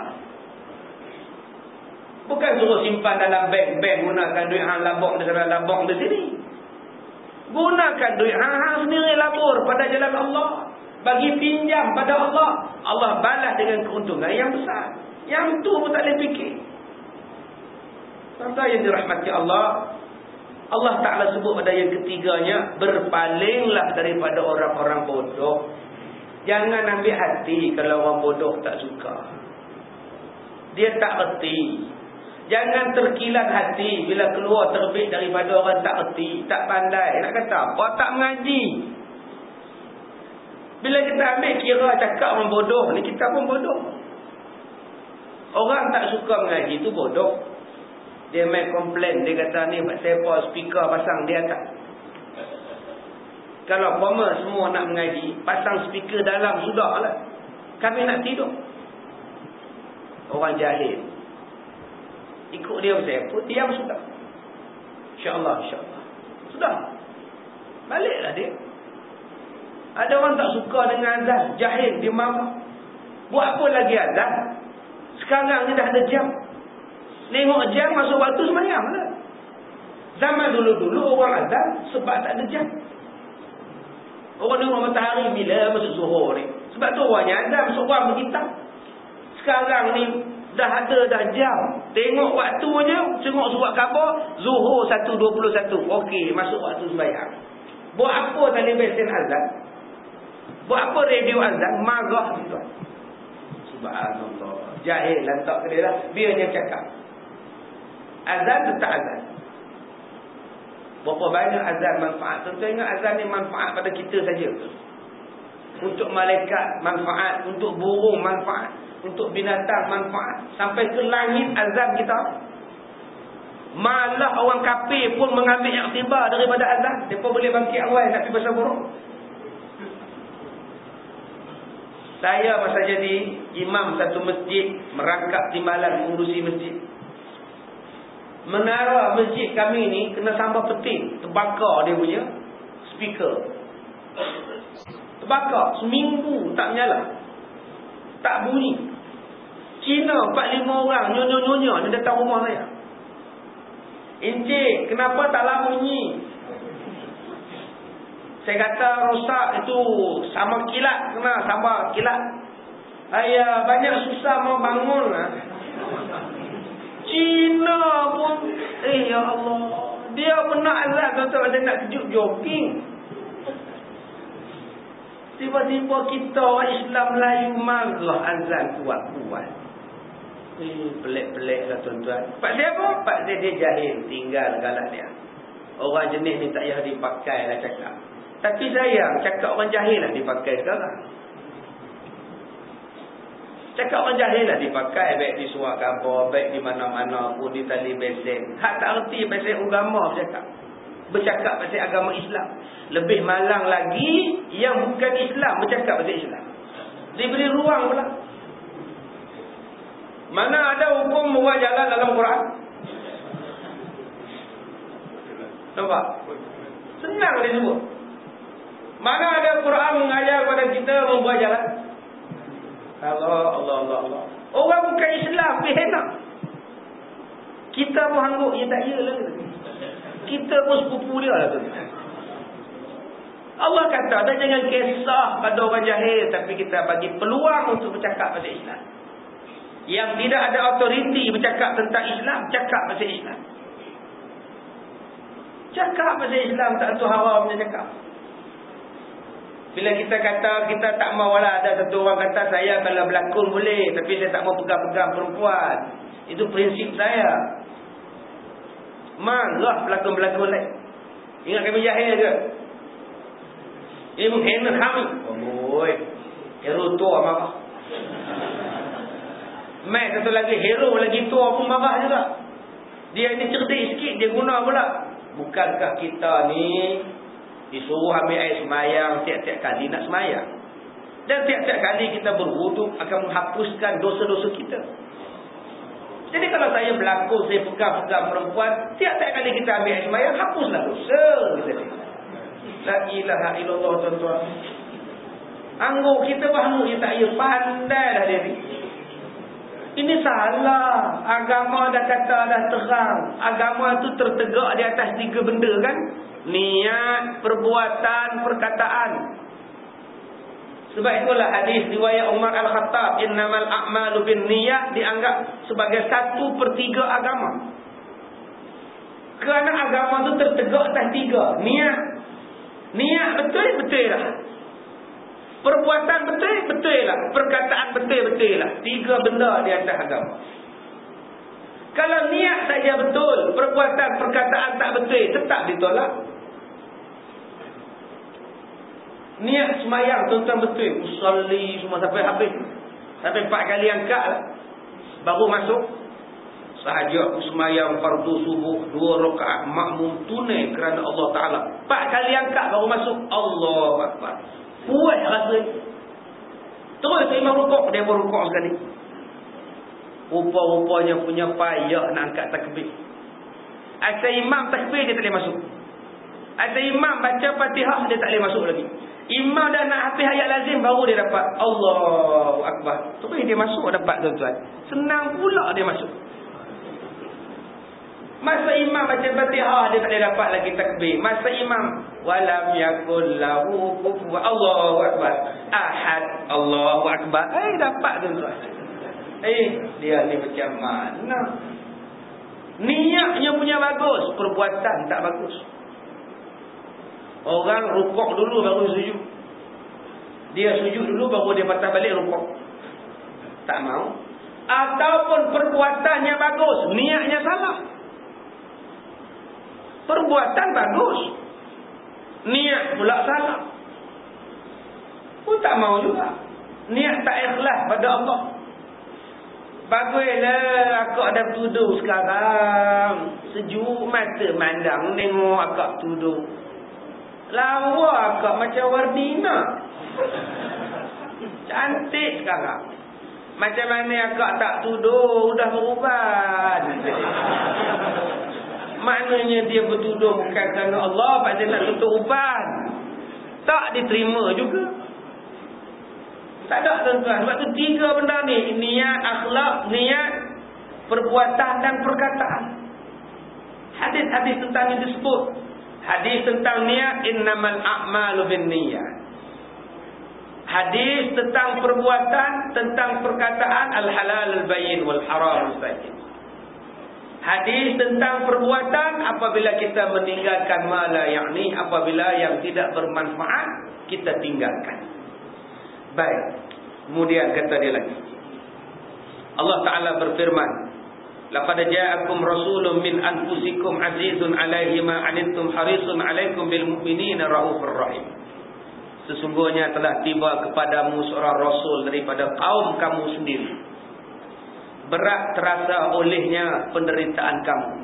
Bukan suruh simpan dalam bank-bank, gunakan duit hang labak di sana, labak di sini. Gunakan duit hang-hang sendiri labur pada jalan Allah. Bagi pinjam pada Allah. Allah balas dengan keuntungan yang besar. Yang tu pun tak boleh fikir. Tuan-tuan yang dirahmati Allah, Allah Ta'ala sebut pada yang ketiganya, berpalinglah daripada orang-orang bodoh. Jangan ambil hati kalau orang bodoh tak suka. Dia tak erti. Jangan terkilat hati bila keluar terbit daripada orang tak erti, tak pandai. Nak kata apa? Tak mengaji. Bila kita ambil kira cakap orang bodoh ni, kita pun bodoh. Orang tak suka mengaji tu bodoh. Dia main komplain, dia kata ni siapa speaker pasang di atas. Kalau poma semua nak mengaji, pasang speaker dalam sudahlah. Kami nak tidur. Orang jahil. Ikut dia saya pun diam sudah. InsyaAllah, insyaAllah. Sudah. Baliklah dia. Ada orang tak suka dengan azan, jahil, dia marah. Buat apa lagi azan? Sekarang ni dah ada jam. Tengok jam masuk waktu sembahyang lah. Zaman dulu-dulu orang azan sebab tak ada jam. Orang tengok matahari bila masuk zuhur ni. Sebab tu orangnya azan, masuk orang berkitab. Sekarang ni dah ada dah jam. Tengok waktunya, tengok surat khabar, zuhur satu dua puluh satu. Okey, masuk waktu sembahyang. Buat apa televisen azan? Buat apa radio azan? Marah tuan. Subhanallah. Jahil lantak ke dia lah. Biar dia cakap. Azan tetap azan. Berapa banyak azan manfaat. Tentu ingat azan ni manfaat pada kita saja. Untuk malaikat manfaat, untuk burung manfaat, untuk binatang manfaat, sampai ke langit azan kita. Malah orang kafir pun mengambil iktibar daripada azan. Mereka boleh bangkit awal nak pergi pasal buruk. Saya masa jadi imam satu masjid, merangkap timbalan mengurusi masjid. Menara masjid kami ni kena sambal peting, terbakar dia punya speaker. Terbakar seminggu tak menyala. Tak bunyi. Cina empat lima orang nyonya-nyonya dia datang rumah saya. Encik, kenapa tak lama bunyi? Saya kata rosak itu sama kilat, kena sama kilat. Saya banyak susah mau bangun lah. Cina pun, eh ya Allah, dia pernah azan tuan-tuan, dia nak kejut jogging. Tiba-tiba kita orang Islam Melayu marah azan kuat-kuat. Eh, pelik-pelik lah tuan-tuan. Pak siapa? Pak dia, dia jahil, tinggal galak dia. Orang jenis ni tak payah dipakai lah cakap. Tapi sayang, cakap orang jahil lah dipakai sekarang. Cakap orang jahil lah dipakai, baik di surat khabar, baik di mana-mana pun, di tali besen. Hak tak erti pasal agama bercakap. Bercakap pasal agama Islam. Lebih malang lagi yang bukan Islam bercakap pasal Islam. Diberi ruang pula. Mana ada hukum buat jalan dalam Quran? Nampak? Senang dia sebut. Mana ada Quran mengajar kepada kita membuat jalan? Allah, Allah, Allah, Allah. Orang bukan Islam, pergi hendak. Kita pun hangguk, ya tak ya lah. Kita pun sepupu dia lah. Allah kata, ada jangan kisah pada orang jahil, tapi kita bagi peluang untuk bercakap pada Islam. Yang tidak ada autoriti bercakap tentang Islam, cakap pasal Islam. Cakap pasal Islam, tak tentu haram dia cakap. Bila kita kata kita tak maulah, ada satu orang kata saya kalau berlakon boleh, tapi saya tak mau pegang-pegang perempuan. Itu prinsip saya. Marah pelakon-pelakon lain. Ingat kami jahil ke? Ini menghina kami. Oh, hero tua marah. Mai satu lagi hero lagi tua pun marah juga. Dia ini cerdik sikit, dia guna pula. Bukankah kita ni disuruh ambil air semayang tiap-tiap kali nak semayang? Dan tiap-tiap kali kita berwuduk akan menghapuskan dosa-dosa kita. Jadi kalau saya berlakon, saya pegang-pegang perempuan, tiap-tiap kali kita ambil air semayang, hapuslah dosa. La ilaha illallah, tuan-tuan. Angguk kita bahangu dia tak ya, pandai dah dia ni. Ini salah. Agama dah kata dah terang. Agama tu tertegak di atas tiga benda kan? Niat, perbuatan, perkataan. Sebab itulah hadis riwayat Umar Al-Khattab, innamal a'malu bin niyat, dianggap sebagai satu per tiga agama. Kerana agama tu tertegak atas tiga. Niat. Niat betul-betul lah. Perbuatan betul-betul lah. Perkataan betul-betul lah. Tiga benda di atas agama. Kalau niat saja betul, perbuatan, perkataan tak betul, tetap ditolak. Niat semayang tuan-tuan betul, usalli semua sampai habis, sampai empat kali angkat lah, baru masuk. Sahaja semayang fardu subuh dua rakaat makmum tunai kerana Allah Ta'ala, empat kali angkat baru masuk. Allahu Akbar. Puas rasa. Terus imam rukuk, dia pun rukuk sekali. Rupa-rupanya punya payah nak angkat takbir. Asal imam takbir dia tak boleh masuk. Asal imam baca Fatihah dia tak boleh masuk lagi. Imam dah nak habis ayat lazim baru dia dapat Allahu Akbar. Terus dia masuk dapat tuan-tuan. Senang pula dia masuk. Masa imam baca Fatihah dia tak boleh dapat lagi takbir. Masa imam walam yakul lahu kufuwan Allahu Akbar ahad Allahu Akbar, eh dapat tuan-tuan. Eh dia ni macam mana? Niatnya punya bagus, perbuatan tak bagus. Orang rukuk dulu baru sujud. Dia sujud dulu baru dia patah balik rukuk. Tak mau. Ataupun perbuatannya bagus, niatnya salah. Perbuatan bagus, niat pula salah. Pun tak mau juga. Niat tak ikhlas pada Allah. Baguslah akak dah tuduh sekarang. Sejuk mata mandang tengok akak tuduh. Lawa akak macam Wardina. Cantik sekarang. Macam mana akak tak tuduh, dah berubah. Maknanya dia bertuduh bukan kerana Allah, pasal nak tutup uban. Tak diterima juga. Tak ada tuan-tuan. Sebab tu tiga benda ni, niat, akhlak, niat, perbuatan dan perkataan. Hadis-hadis tentang ini disebut. Hadis tentang niat, innamal a'malu bin niyat. Hadis tentang perbuatan, tentang perkataan, al-halal al-bayyin wal haram al-bayyin. Hadis tentang perbuatan, apabila kita meninggalkan ma la ya'ni, apabila yang tidak bermanfaat kita tinggalkan. Baik. Kemudian kata dia lagi, Allah Ta'ala berfirman, laqad ja'akum rasulun min anfusikum azizun 'alaihi ma 'anittum harisun 'alaikum bil mu'minina raufur rahim. Sesungguhnya telah tiba kepadamu seorang rasul daripada kaum kamu sendiri. Berat terasa olehnya penderitaan kamu.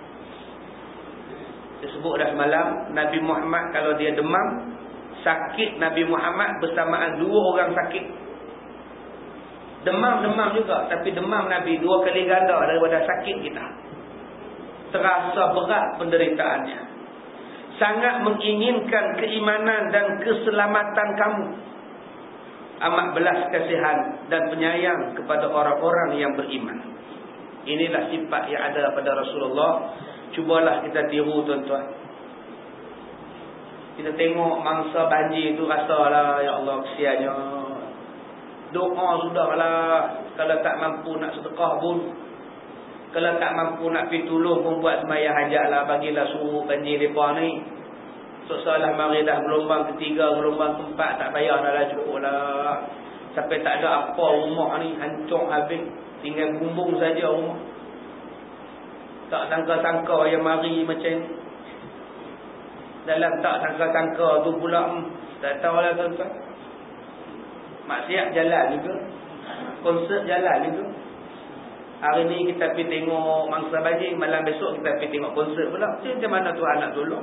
Disebut dah semalam, Nabi Muhammad kalau dia demam, sakit Nabi Muhammad bersamaan dua orang sakit. Demam-demam juga, tapi demam Nabi dua kali ganda daripada sakit kita. Terasa berat penderitaannya. Sangat menginginkan keimanan dan keselamatan kamu. Amat belas kasihan dan penyayang kepada orang-orang yang beriman. Inilah sifat yang ada pada Rasulullah. Cubalah kita tiru tuan-tuan. Kita tengok mangsa banjir tu, rasalah ya Allah kesiannya. Doa sudahlah. Kalau tak mampu nak sedekah pun, kalau tak mampu nak pergi tolong pun buat sembahyang hajat lah. Bagilah suruh banjir mereka ni. Soalah mari dah gelombang ketiga, gelombang keempat, tak payah dah lah, cukup lah. Sampai tak ada apa rumah ni, hancur habis. Tinggal bumbung saja rumah. Tak sangka-sangka yang mari macam ni. Dalam tak sangka-sangka tu pula, hmm, tak tahulah tuan-tuan. Maksiat jalan juga, konsert jalan juga. Hari ni kita pergi tengok mangsa banjir, malam besok kita pergi tengok konsert pula. Macam mana Tuhan nak tolong?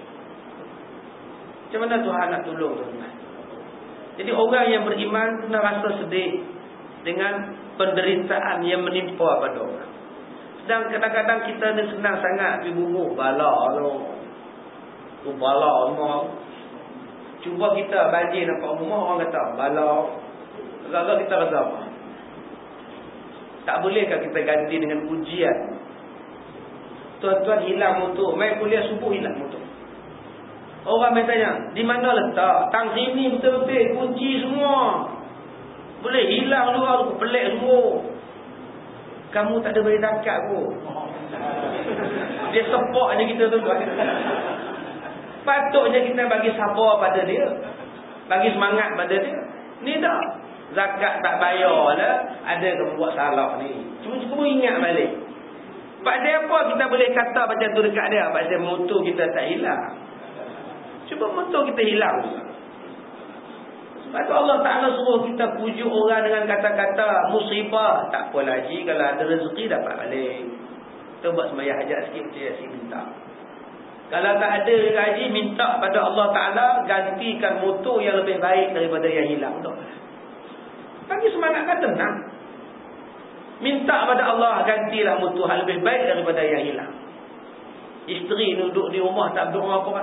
Macam mana Tuhan nak tolong tuan-tuan? Jadi orang yang beriman kena rasa sedih dengan penderitaan yang menimpa pada orang. Sedang kadang-kadang kita ni senang sangat pergi bubuh bala tu. Tu bala semua. Cuba kita banjir nampak rumah, orang kata bala. Agak-agak kita rasa apa? Tak bolehkah kita ganti dengan pujian? Tuan-tuan hilang motor, main kuliah subuh hilang motor. Orang main tanya, di mana letak? Tang sini betul-betul, kunci semua. Boleh hilang luar tu, pelik semua. Kamu tak ada beri zakat pun. Dia sepak je kita tuan-tuan. Patutnya kita bagi sabar pada dia, bagi semangat pada dia. Ni tak, zakat tak bayar lah, ada kamu buat salah ni. Cuma-cuma ingat balik. Pada apa kita boleh kata macam tu dekat dia? Pasal motor kita tak hilang. Cuba motor kita hilang. Sebab tu Allah Ta'ala suruh kita pujuk orang dengan kata-kata musibah. Tak apa lagi kalau ada rezeki dapat balik. Kita buat sembahyang hajat sikit, macam Yasin minta. Kalau tak ada gaji, minta pada Allah Ta'ala gantikan motor yang lebih baik daripada yang hilang. Bagi semangat kan tenang. Minta pada Allah gantilah motor yang lebih baik daripada yang hilang. Isteri duduk di rumah tak berdoa apa-apa.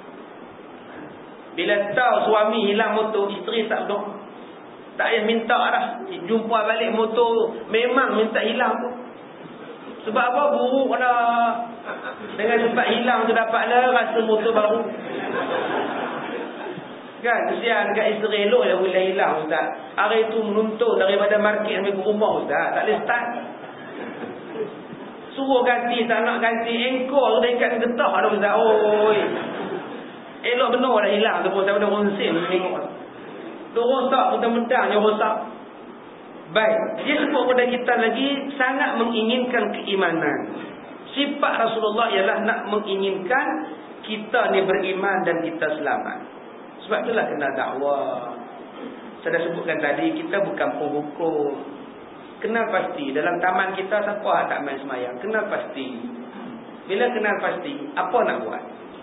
Bila tahu suami hilang motor, isteri tak berdoa. Tak payah minta dah. Jumpa balik motor, memang minta hilang tu. Sebab apa? Buruk dah. Dengan sebab hilang tu dapatlah rasa motor baru. Kan? Kesian kat isteri elok yang boleh hilang ustaz. Hari tu menuntut daripada market sampai ke rumah ustaz. Tak boleh start. Suruh ganti, tak nak ganti. Engkau tu dah ikat getah dah ustaz. Oi. Elok benar dah hilang tu pun. Saya dah ronsin tengok. Tu rosak mentang-mentang yang rosak. Baik, dia sebut kepada kita lagi sangat menginginkan keimanan. Sifat Rasulullah ialah nak menginginkan kita ni beriman dan kita selamat. Sebab itulah kena dakwah. Saya dah sebutkan tadi, kita bukan penghukum. Kenal pasti dalam taman kita siapa tak main semayang. Kenal pasti. Bila kenal pasti, apa nak buat?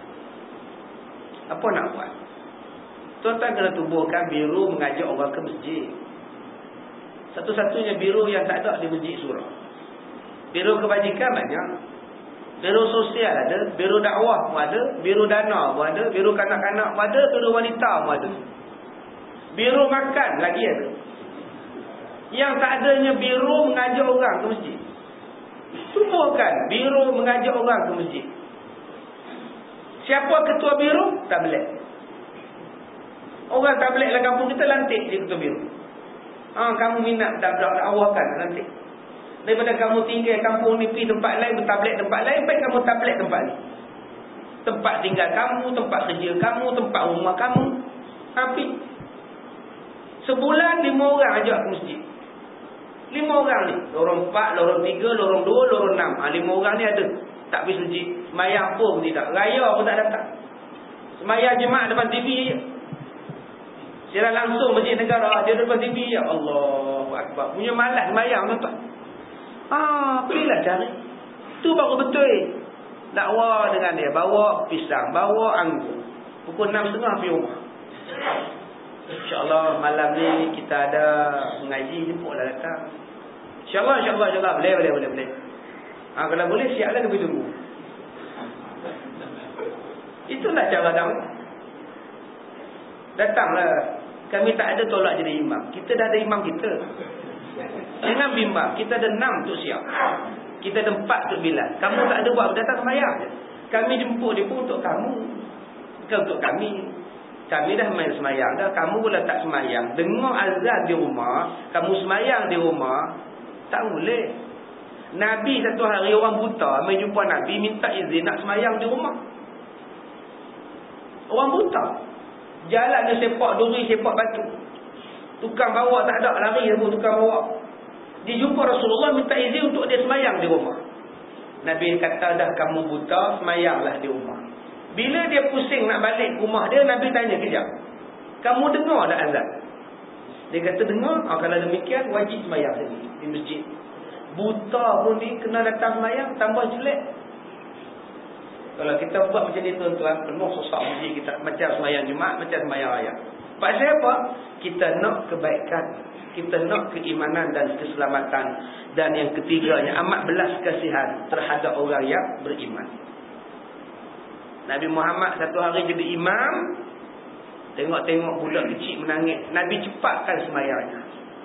Apa nak buat? Tuan-tuan kena tubuhkan biru mengajak orang ke masjid. Satu-satunya biro yang tak ada di masjid surah. Biro kebajikan banyak. Biro sosial ada, biro dakwah pun ada, biro dana pun ada, biro kanak-kanak pun ada, biro wanita pun ada. Biro makan lagi ada. Yang tak adanya biro mengajak orang ke masjid. Tubuhkan biro mengajak orang ke masjid. Siapa ketua biro? Tabligh. Orang tabligh dalam kampung kita lantik dia ketua biro. Ah, kamu minat budak-budak dakwahkan nanti. Daripada kamu tinggal kampung ni pergi tempat lain, bertabligh tempat lain, baik kamu tabligh tempat ni. Tempat tinggal kamu, tempat kerja kamu, tempat rumah kamu. Tapi sebulan lima orang ajak ke masjid. Lima orang ni, lorong empat, lorong tiga, lorong dua, lorong enam. Ah, lima orang ni ada. Tak pergi masjid. Semayang pun tidak. Raya pun tak datang. Semayang jemaah depan T V je. Secara langsung masjid negara dia depan T V. Ya Allah Akbar. Punya malas semayang tuan-tuan. Ah, pilihlah cari. Tu baru betul. Dakwah dengan dia. Bawa pisang, bawa anggur. Pukul enam tiga puluh pergi rumah. InsyaAllah malam ni kita ada mengaji, jemputlah datang. InsyaAllah, insyaAllah, insyaAllah. Boleh, boleh, boleh, boleh. Ah, kalau boleh siaplah lebih tunggu. Itulah cara dakwah. Datanglah. Kami tak ada tolak jadi imam. Kita dah ada imam kita. Dengan bimbang. Kita ada enam untuk siap. Kita ada empat untuk bilan. Kamu tak ada buat. Datang semayang je. Kami jemput dia pun untuk kamu. Bukan untuk kami. kami dah main semayang dah, kamu pula tak semayang. Dengar azan di rumah, kamu semayang di rumah, tak boleh. Nabi satu hari orang buta main jumpa Nabi, minta izin nak semayang di rumah. Orang buta, jalan dia sepak duri, sepak batu. Tukang bawa tak ada, lari dia pun tukang bawa. Dia jumpa Rasulullah, minta izin untuk dia semayang di rumah. Nabi kata, dah kamu buta, semayanglah di rumah. Bila dia pusing nak balik rumah dia, Nabi tanya kejap, kamu dengar tak azan? Dia kata dengar. Oh, kalau demikian wajib semayang sini di masjid. Buta pun dia kena datang semayang, tambah jelek. Kalau kita buat macam ni tuan-tuan, penuh susah masjid kita. Macam semayang Jumaat, macam semayang raya. Pasal apa? Kita nak kebaikan, kita nak keimanan dan keselamatan. Dan yang ketiganya, amat belas kasihan terhadap orang yang beriman. Nabi Muhammad satu hari jadi imam, tengok-tengok budak kecil menangis. Nabi cepatkan semayangnya.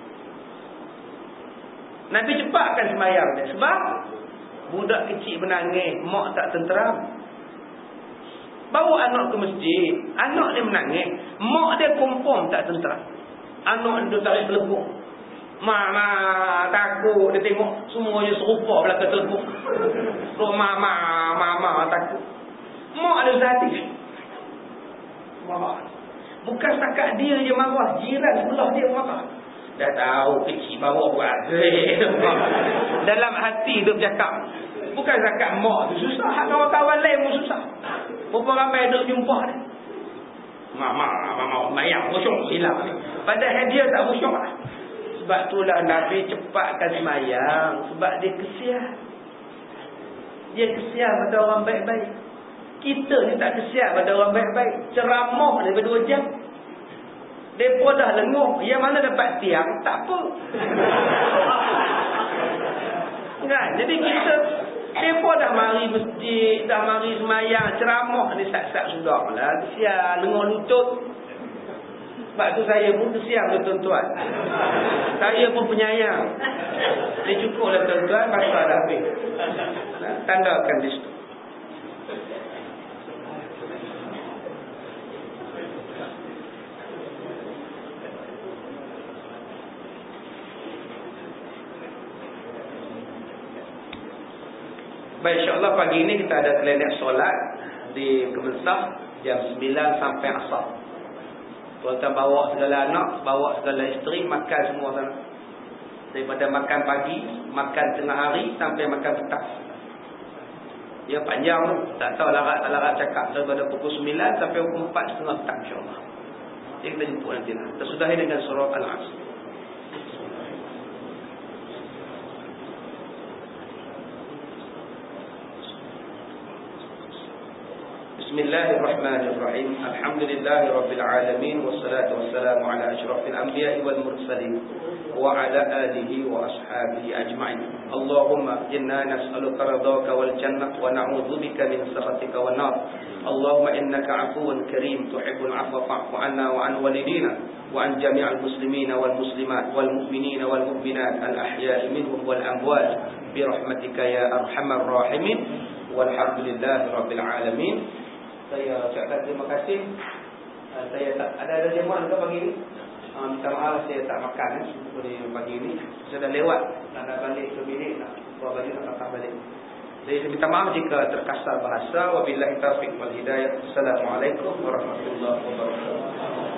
Nabi cepatkan semayangnya. Sebab budak kecil menangis, mak tak tenteram. Bawa anak ke masjid, anak dia menangis, mak dia kompom tak tenteram. Anak dia tarik telepon, Mama takut. Dia tengok semuanya serupa belakang telepon. So mama, mama takut. Mak ada zadis. Marah. Bukan setakat dia je marah, jiran sebelah dia marah. Dah tahu kecil bawa buat. Dalam hati dia bercakap, bukan zakat mak tu susah, kawan-kawan lain pun susah. Berapa ramai duk jumpa dia. Mama, mama mayang musyuk hilang ni. Padahal dia tak musyuk lah. Sebab itulah Nabi cepatkan semayang. Sebab dia kesian. Dia kesian pada orang baik-baik. Kita ni tak kesian pada orang baik-baik. Ceramah daripada dua jam. Mereka dah lenguh. Yang mana dapat tiang, tak apa. Kan? Jadi kita, mereka dah mari masjid, dah mari semayang, ceramah ni sat-sat sudah lah. Kesian, lenguh lutut. Sebab tu saya pun kesian tuan-tuan. Saya pun penyayang. Dia cukuplah tuan-tuan, pasal dah habis. Tandakan di situ. Baik, insyaAllah pagi ini kita ada klinik solat di Kemensah jam sembilan sampai asar. Tuan-tuan bawa segala anak, bawa segala isteri, makan semua sana. Daripada makan pagi, makan tengah hari sampai makan petang. Dia panjang tu, tak tahu larat tak larat cakap. Daripada pukul sembilan sampai pukul empat setengah petang, insyaAllah. Jadi kita jumpa nanti lah. Kita sudahi dengan surah Al-Asr. Bismillahirrahmanirrahim. Alhamdulillahi rabbil alamin, wassalatu wassalamu ala asyrafil anbiya'i wal mursalin wa ala alihi wa ashabihi ajma'in. Allahumma inna nas'aluka ridhaka wal jannah wa na'udzubika min sakhatika wan nar. Allahumma innaka 'afuwun karim tuhibbul 'afwa fa'fu 'anna wa 'an walidina wa 'an jami'il muslimina wal muslimat wal mu'minina wal mu'minat al ahya'i minhum wal amwat bi rahmatika ya arhamar rahimin. Walhamdulillahi rabbil alamin. Saya ucapkan terima kasih. uh, Saya tak ada ada jemaah ke pagi ni. uh, Minta maaf saya tak makan eh, pada pagi ni. Saya dah lewat, nak, nak balik ke bilik, nak buat balik, nak datang balik. Jadi saya minta maaf jika terkasar bahasa. Wabillahi taufiq wal hidayah. Assalamualaikum warahmatullahi wabarakatuh.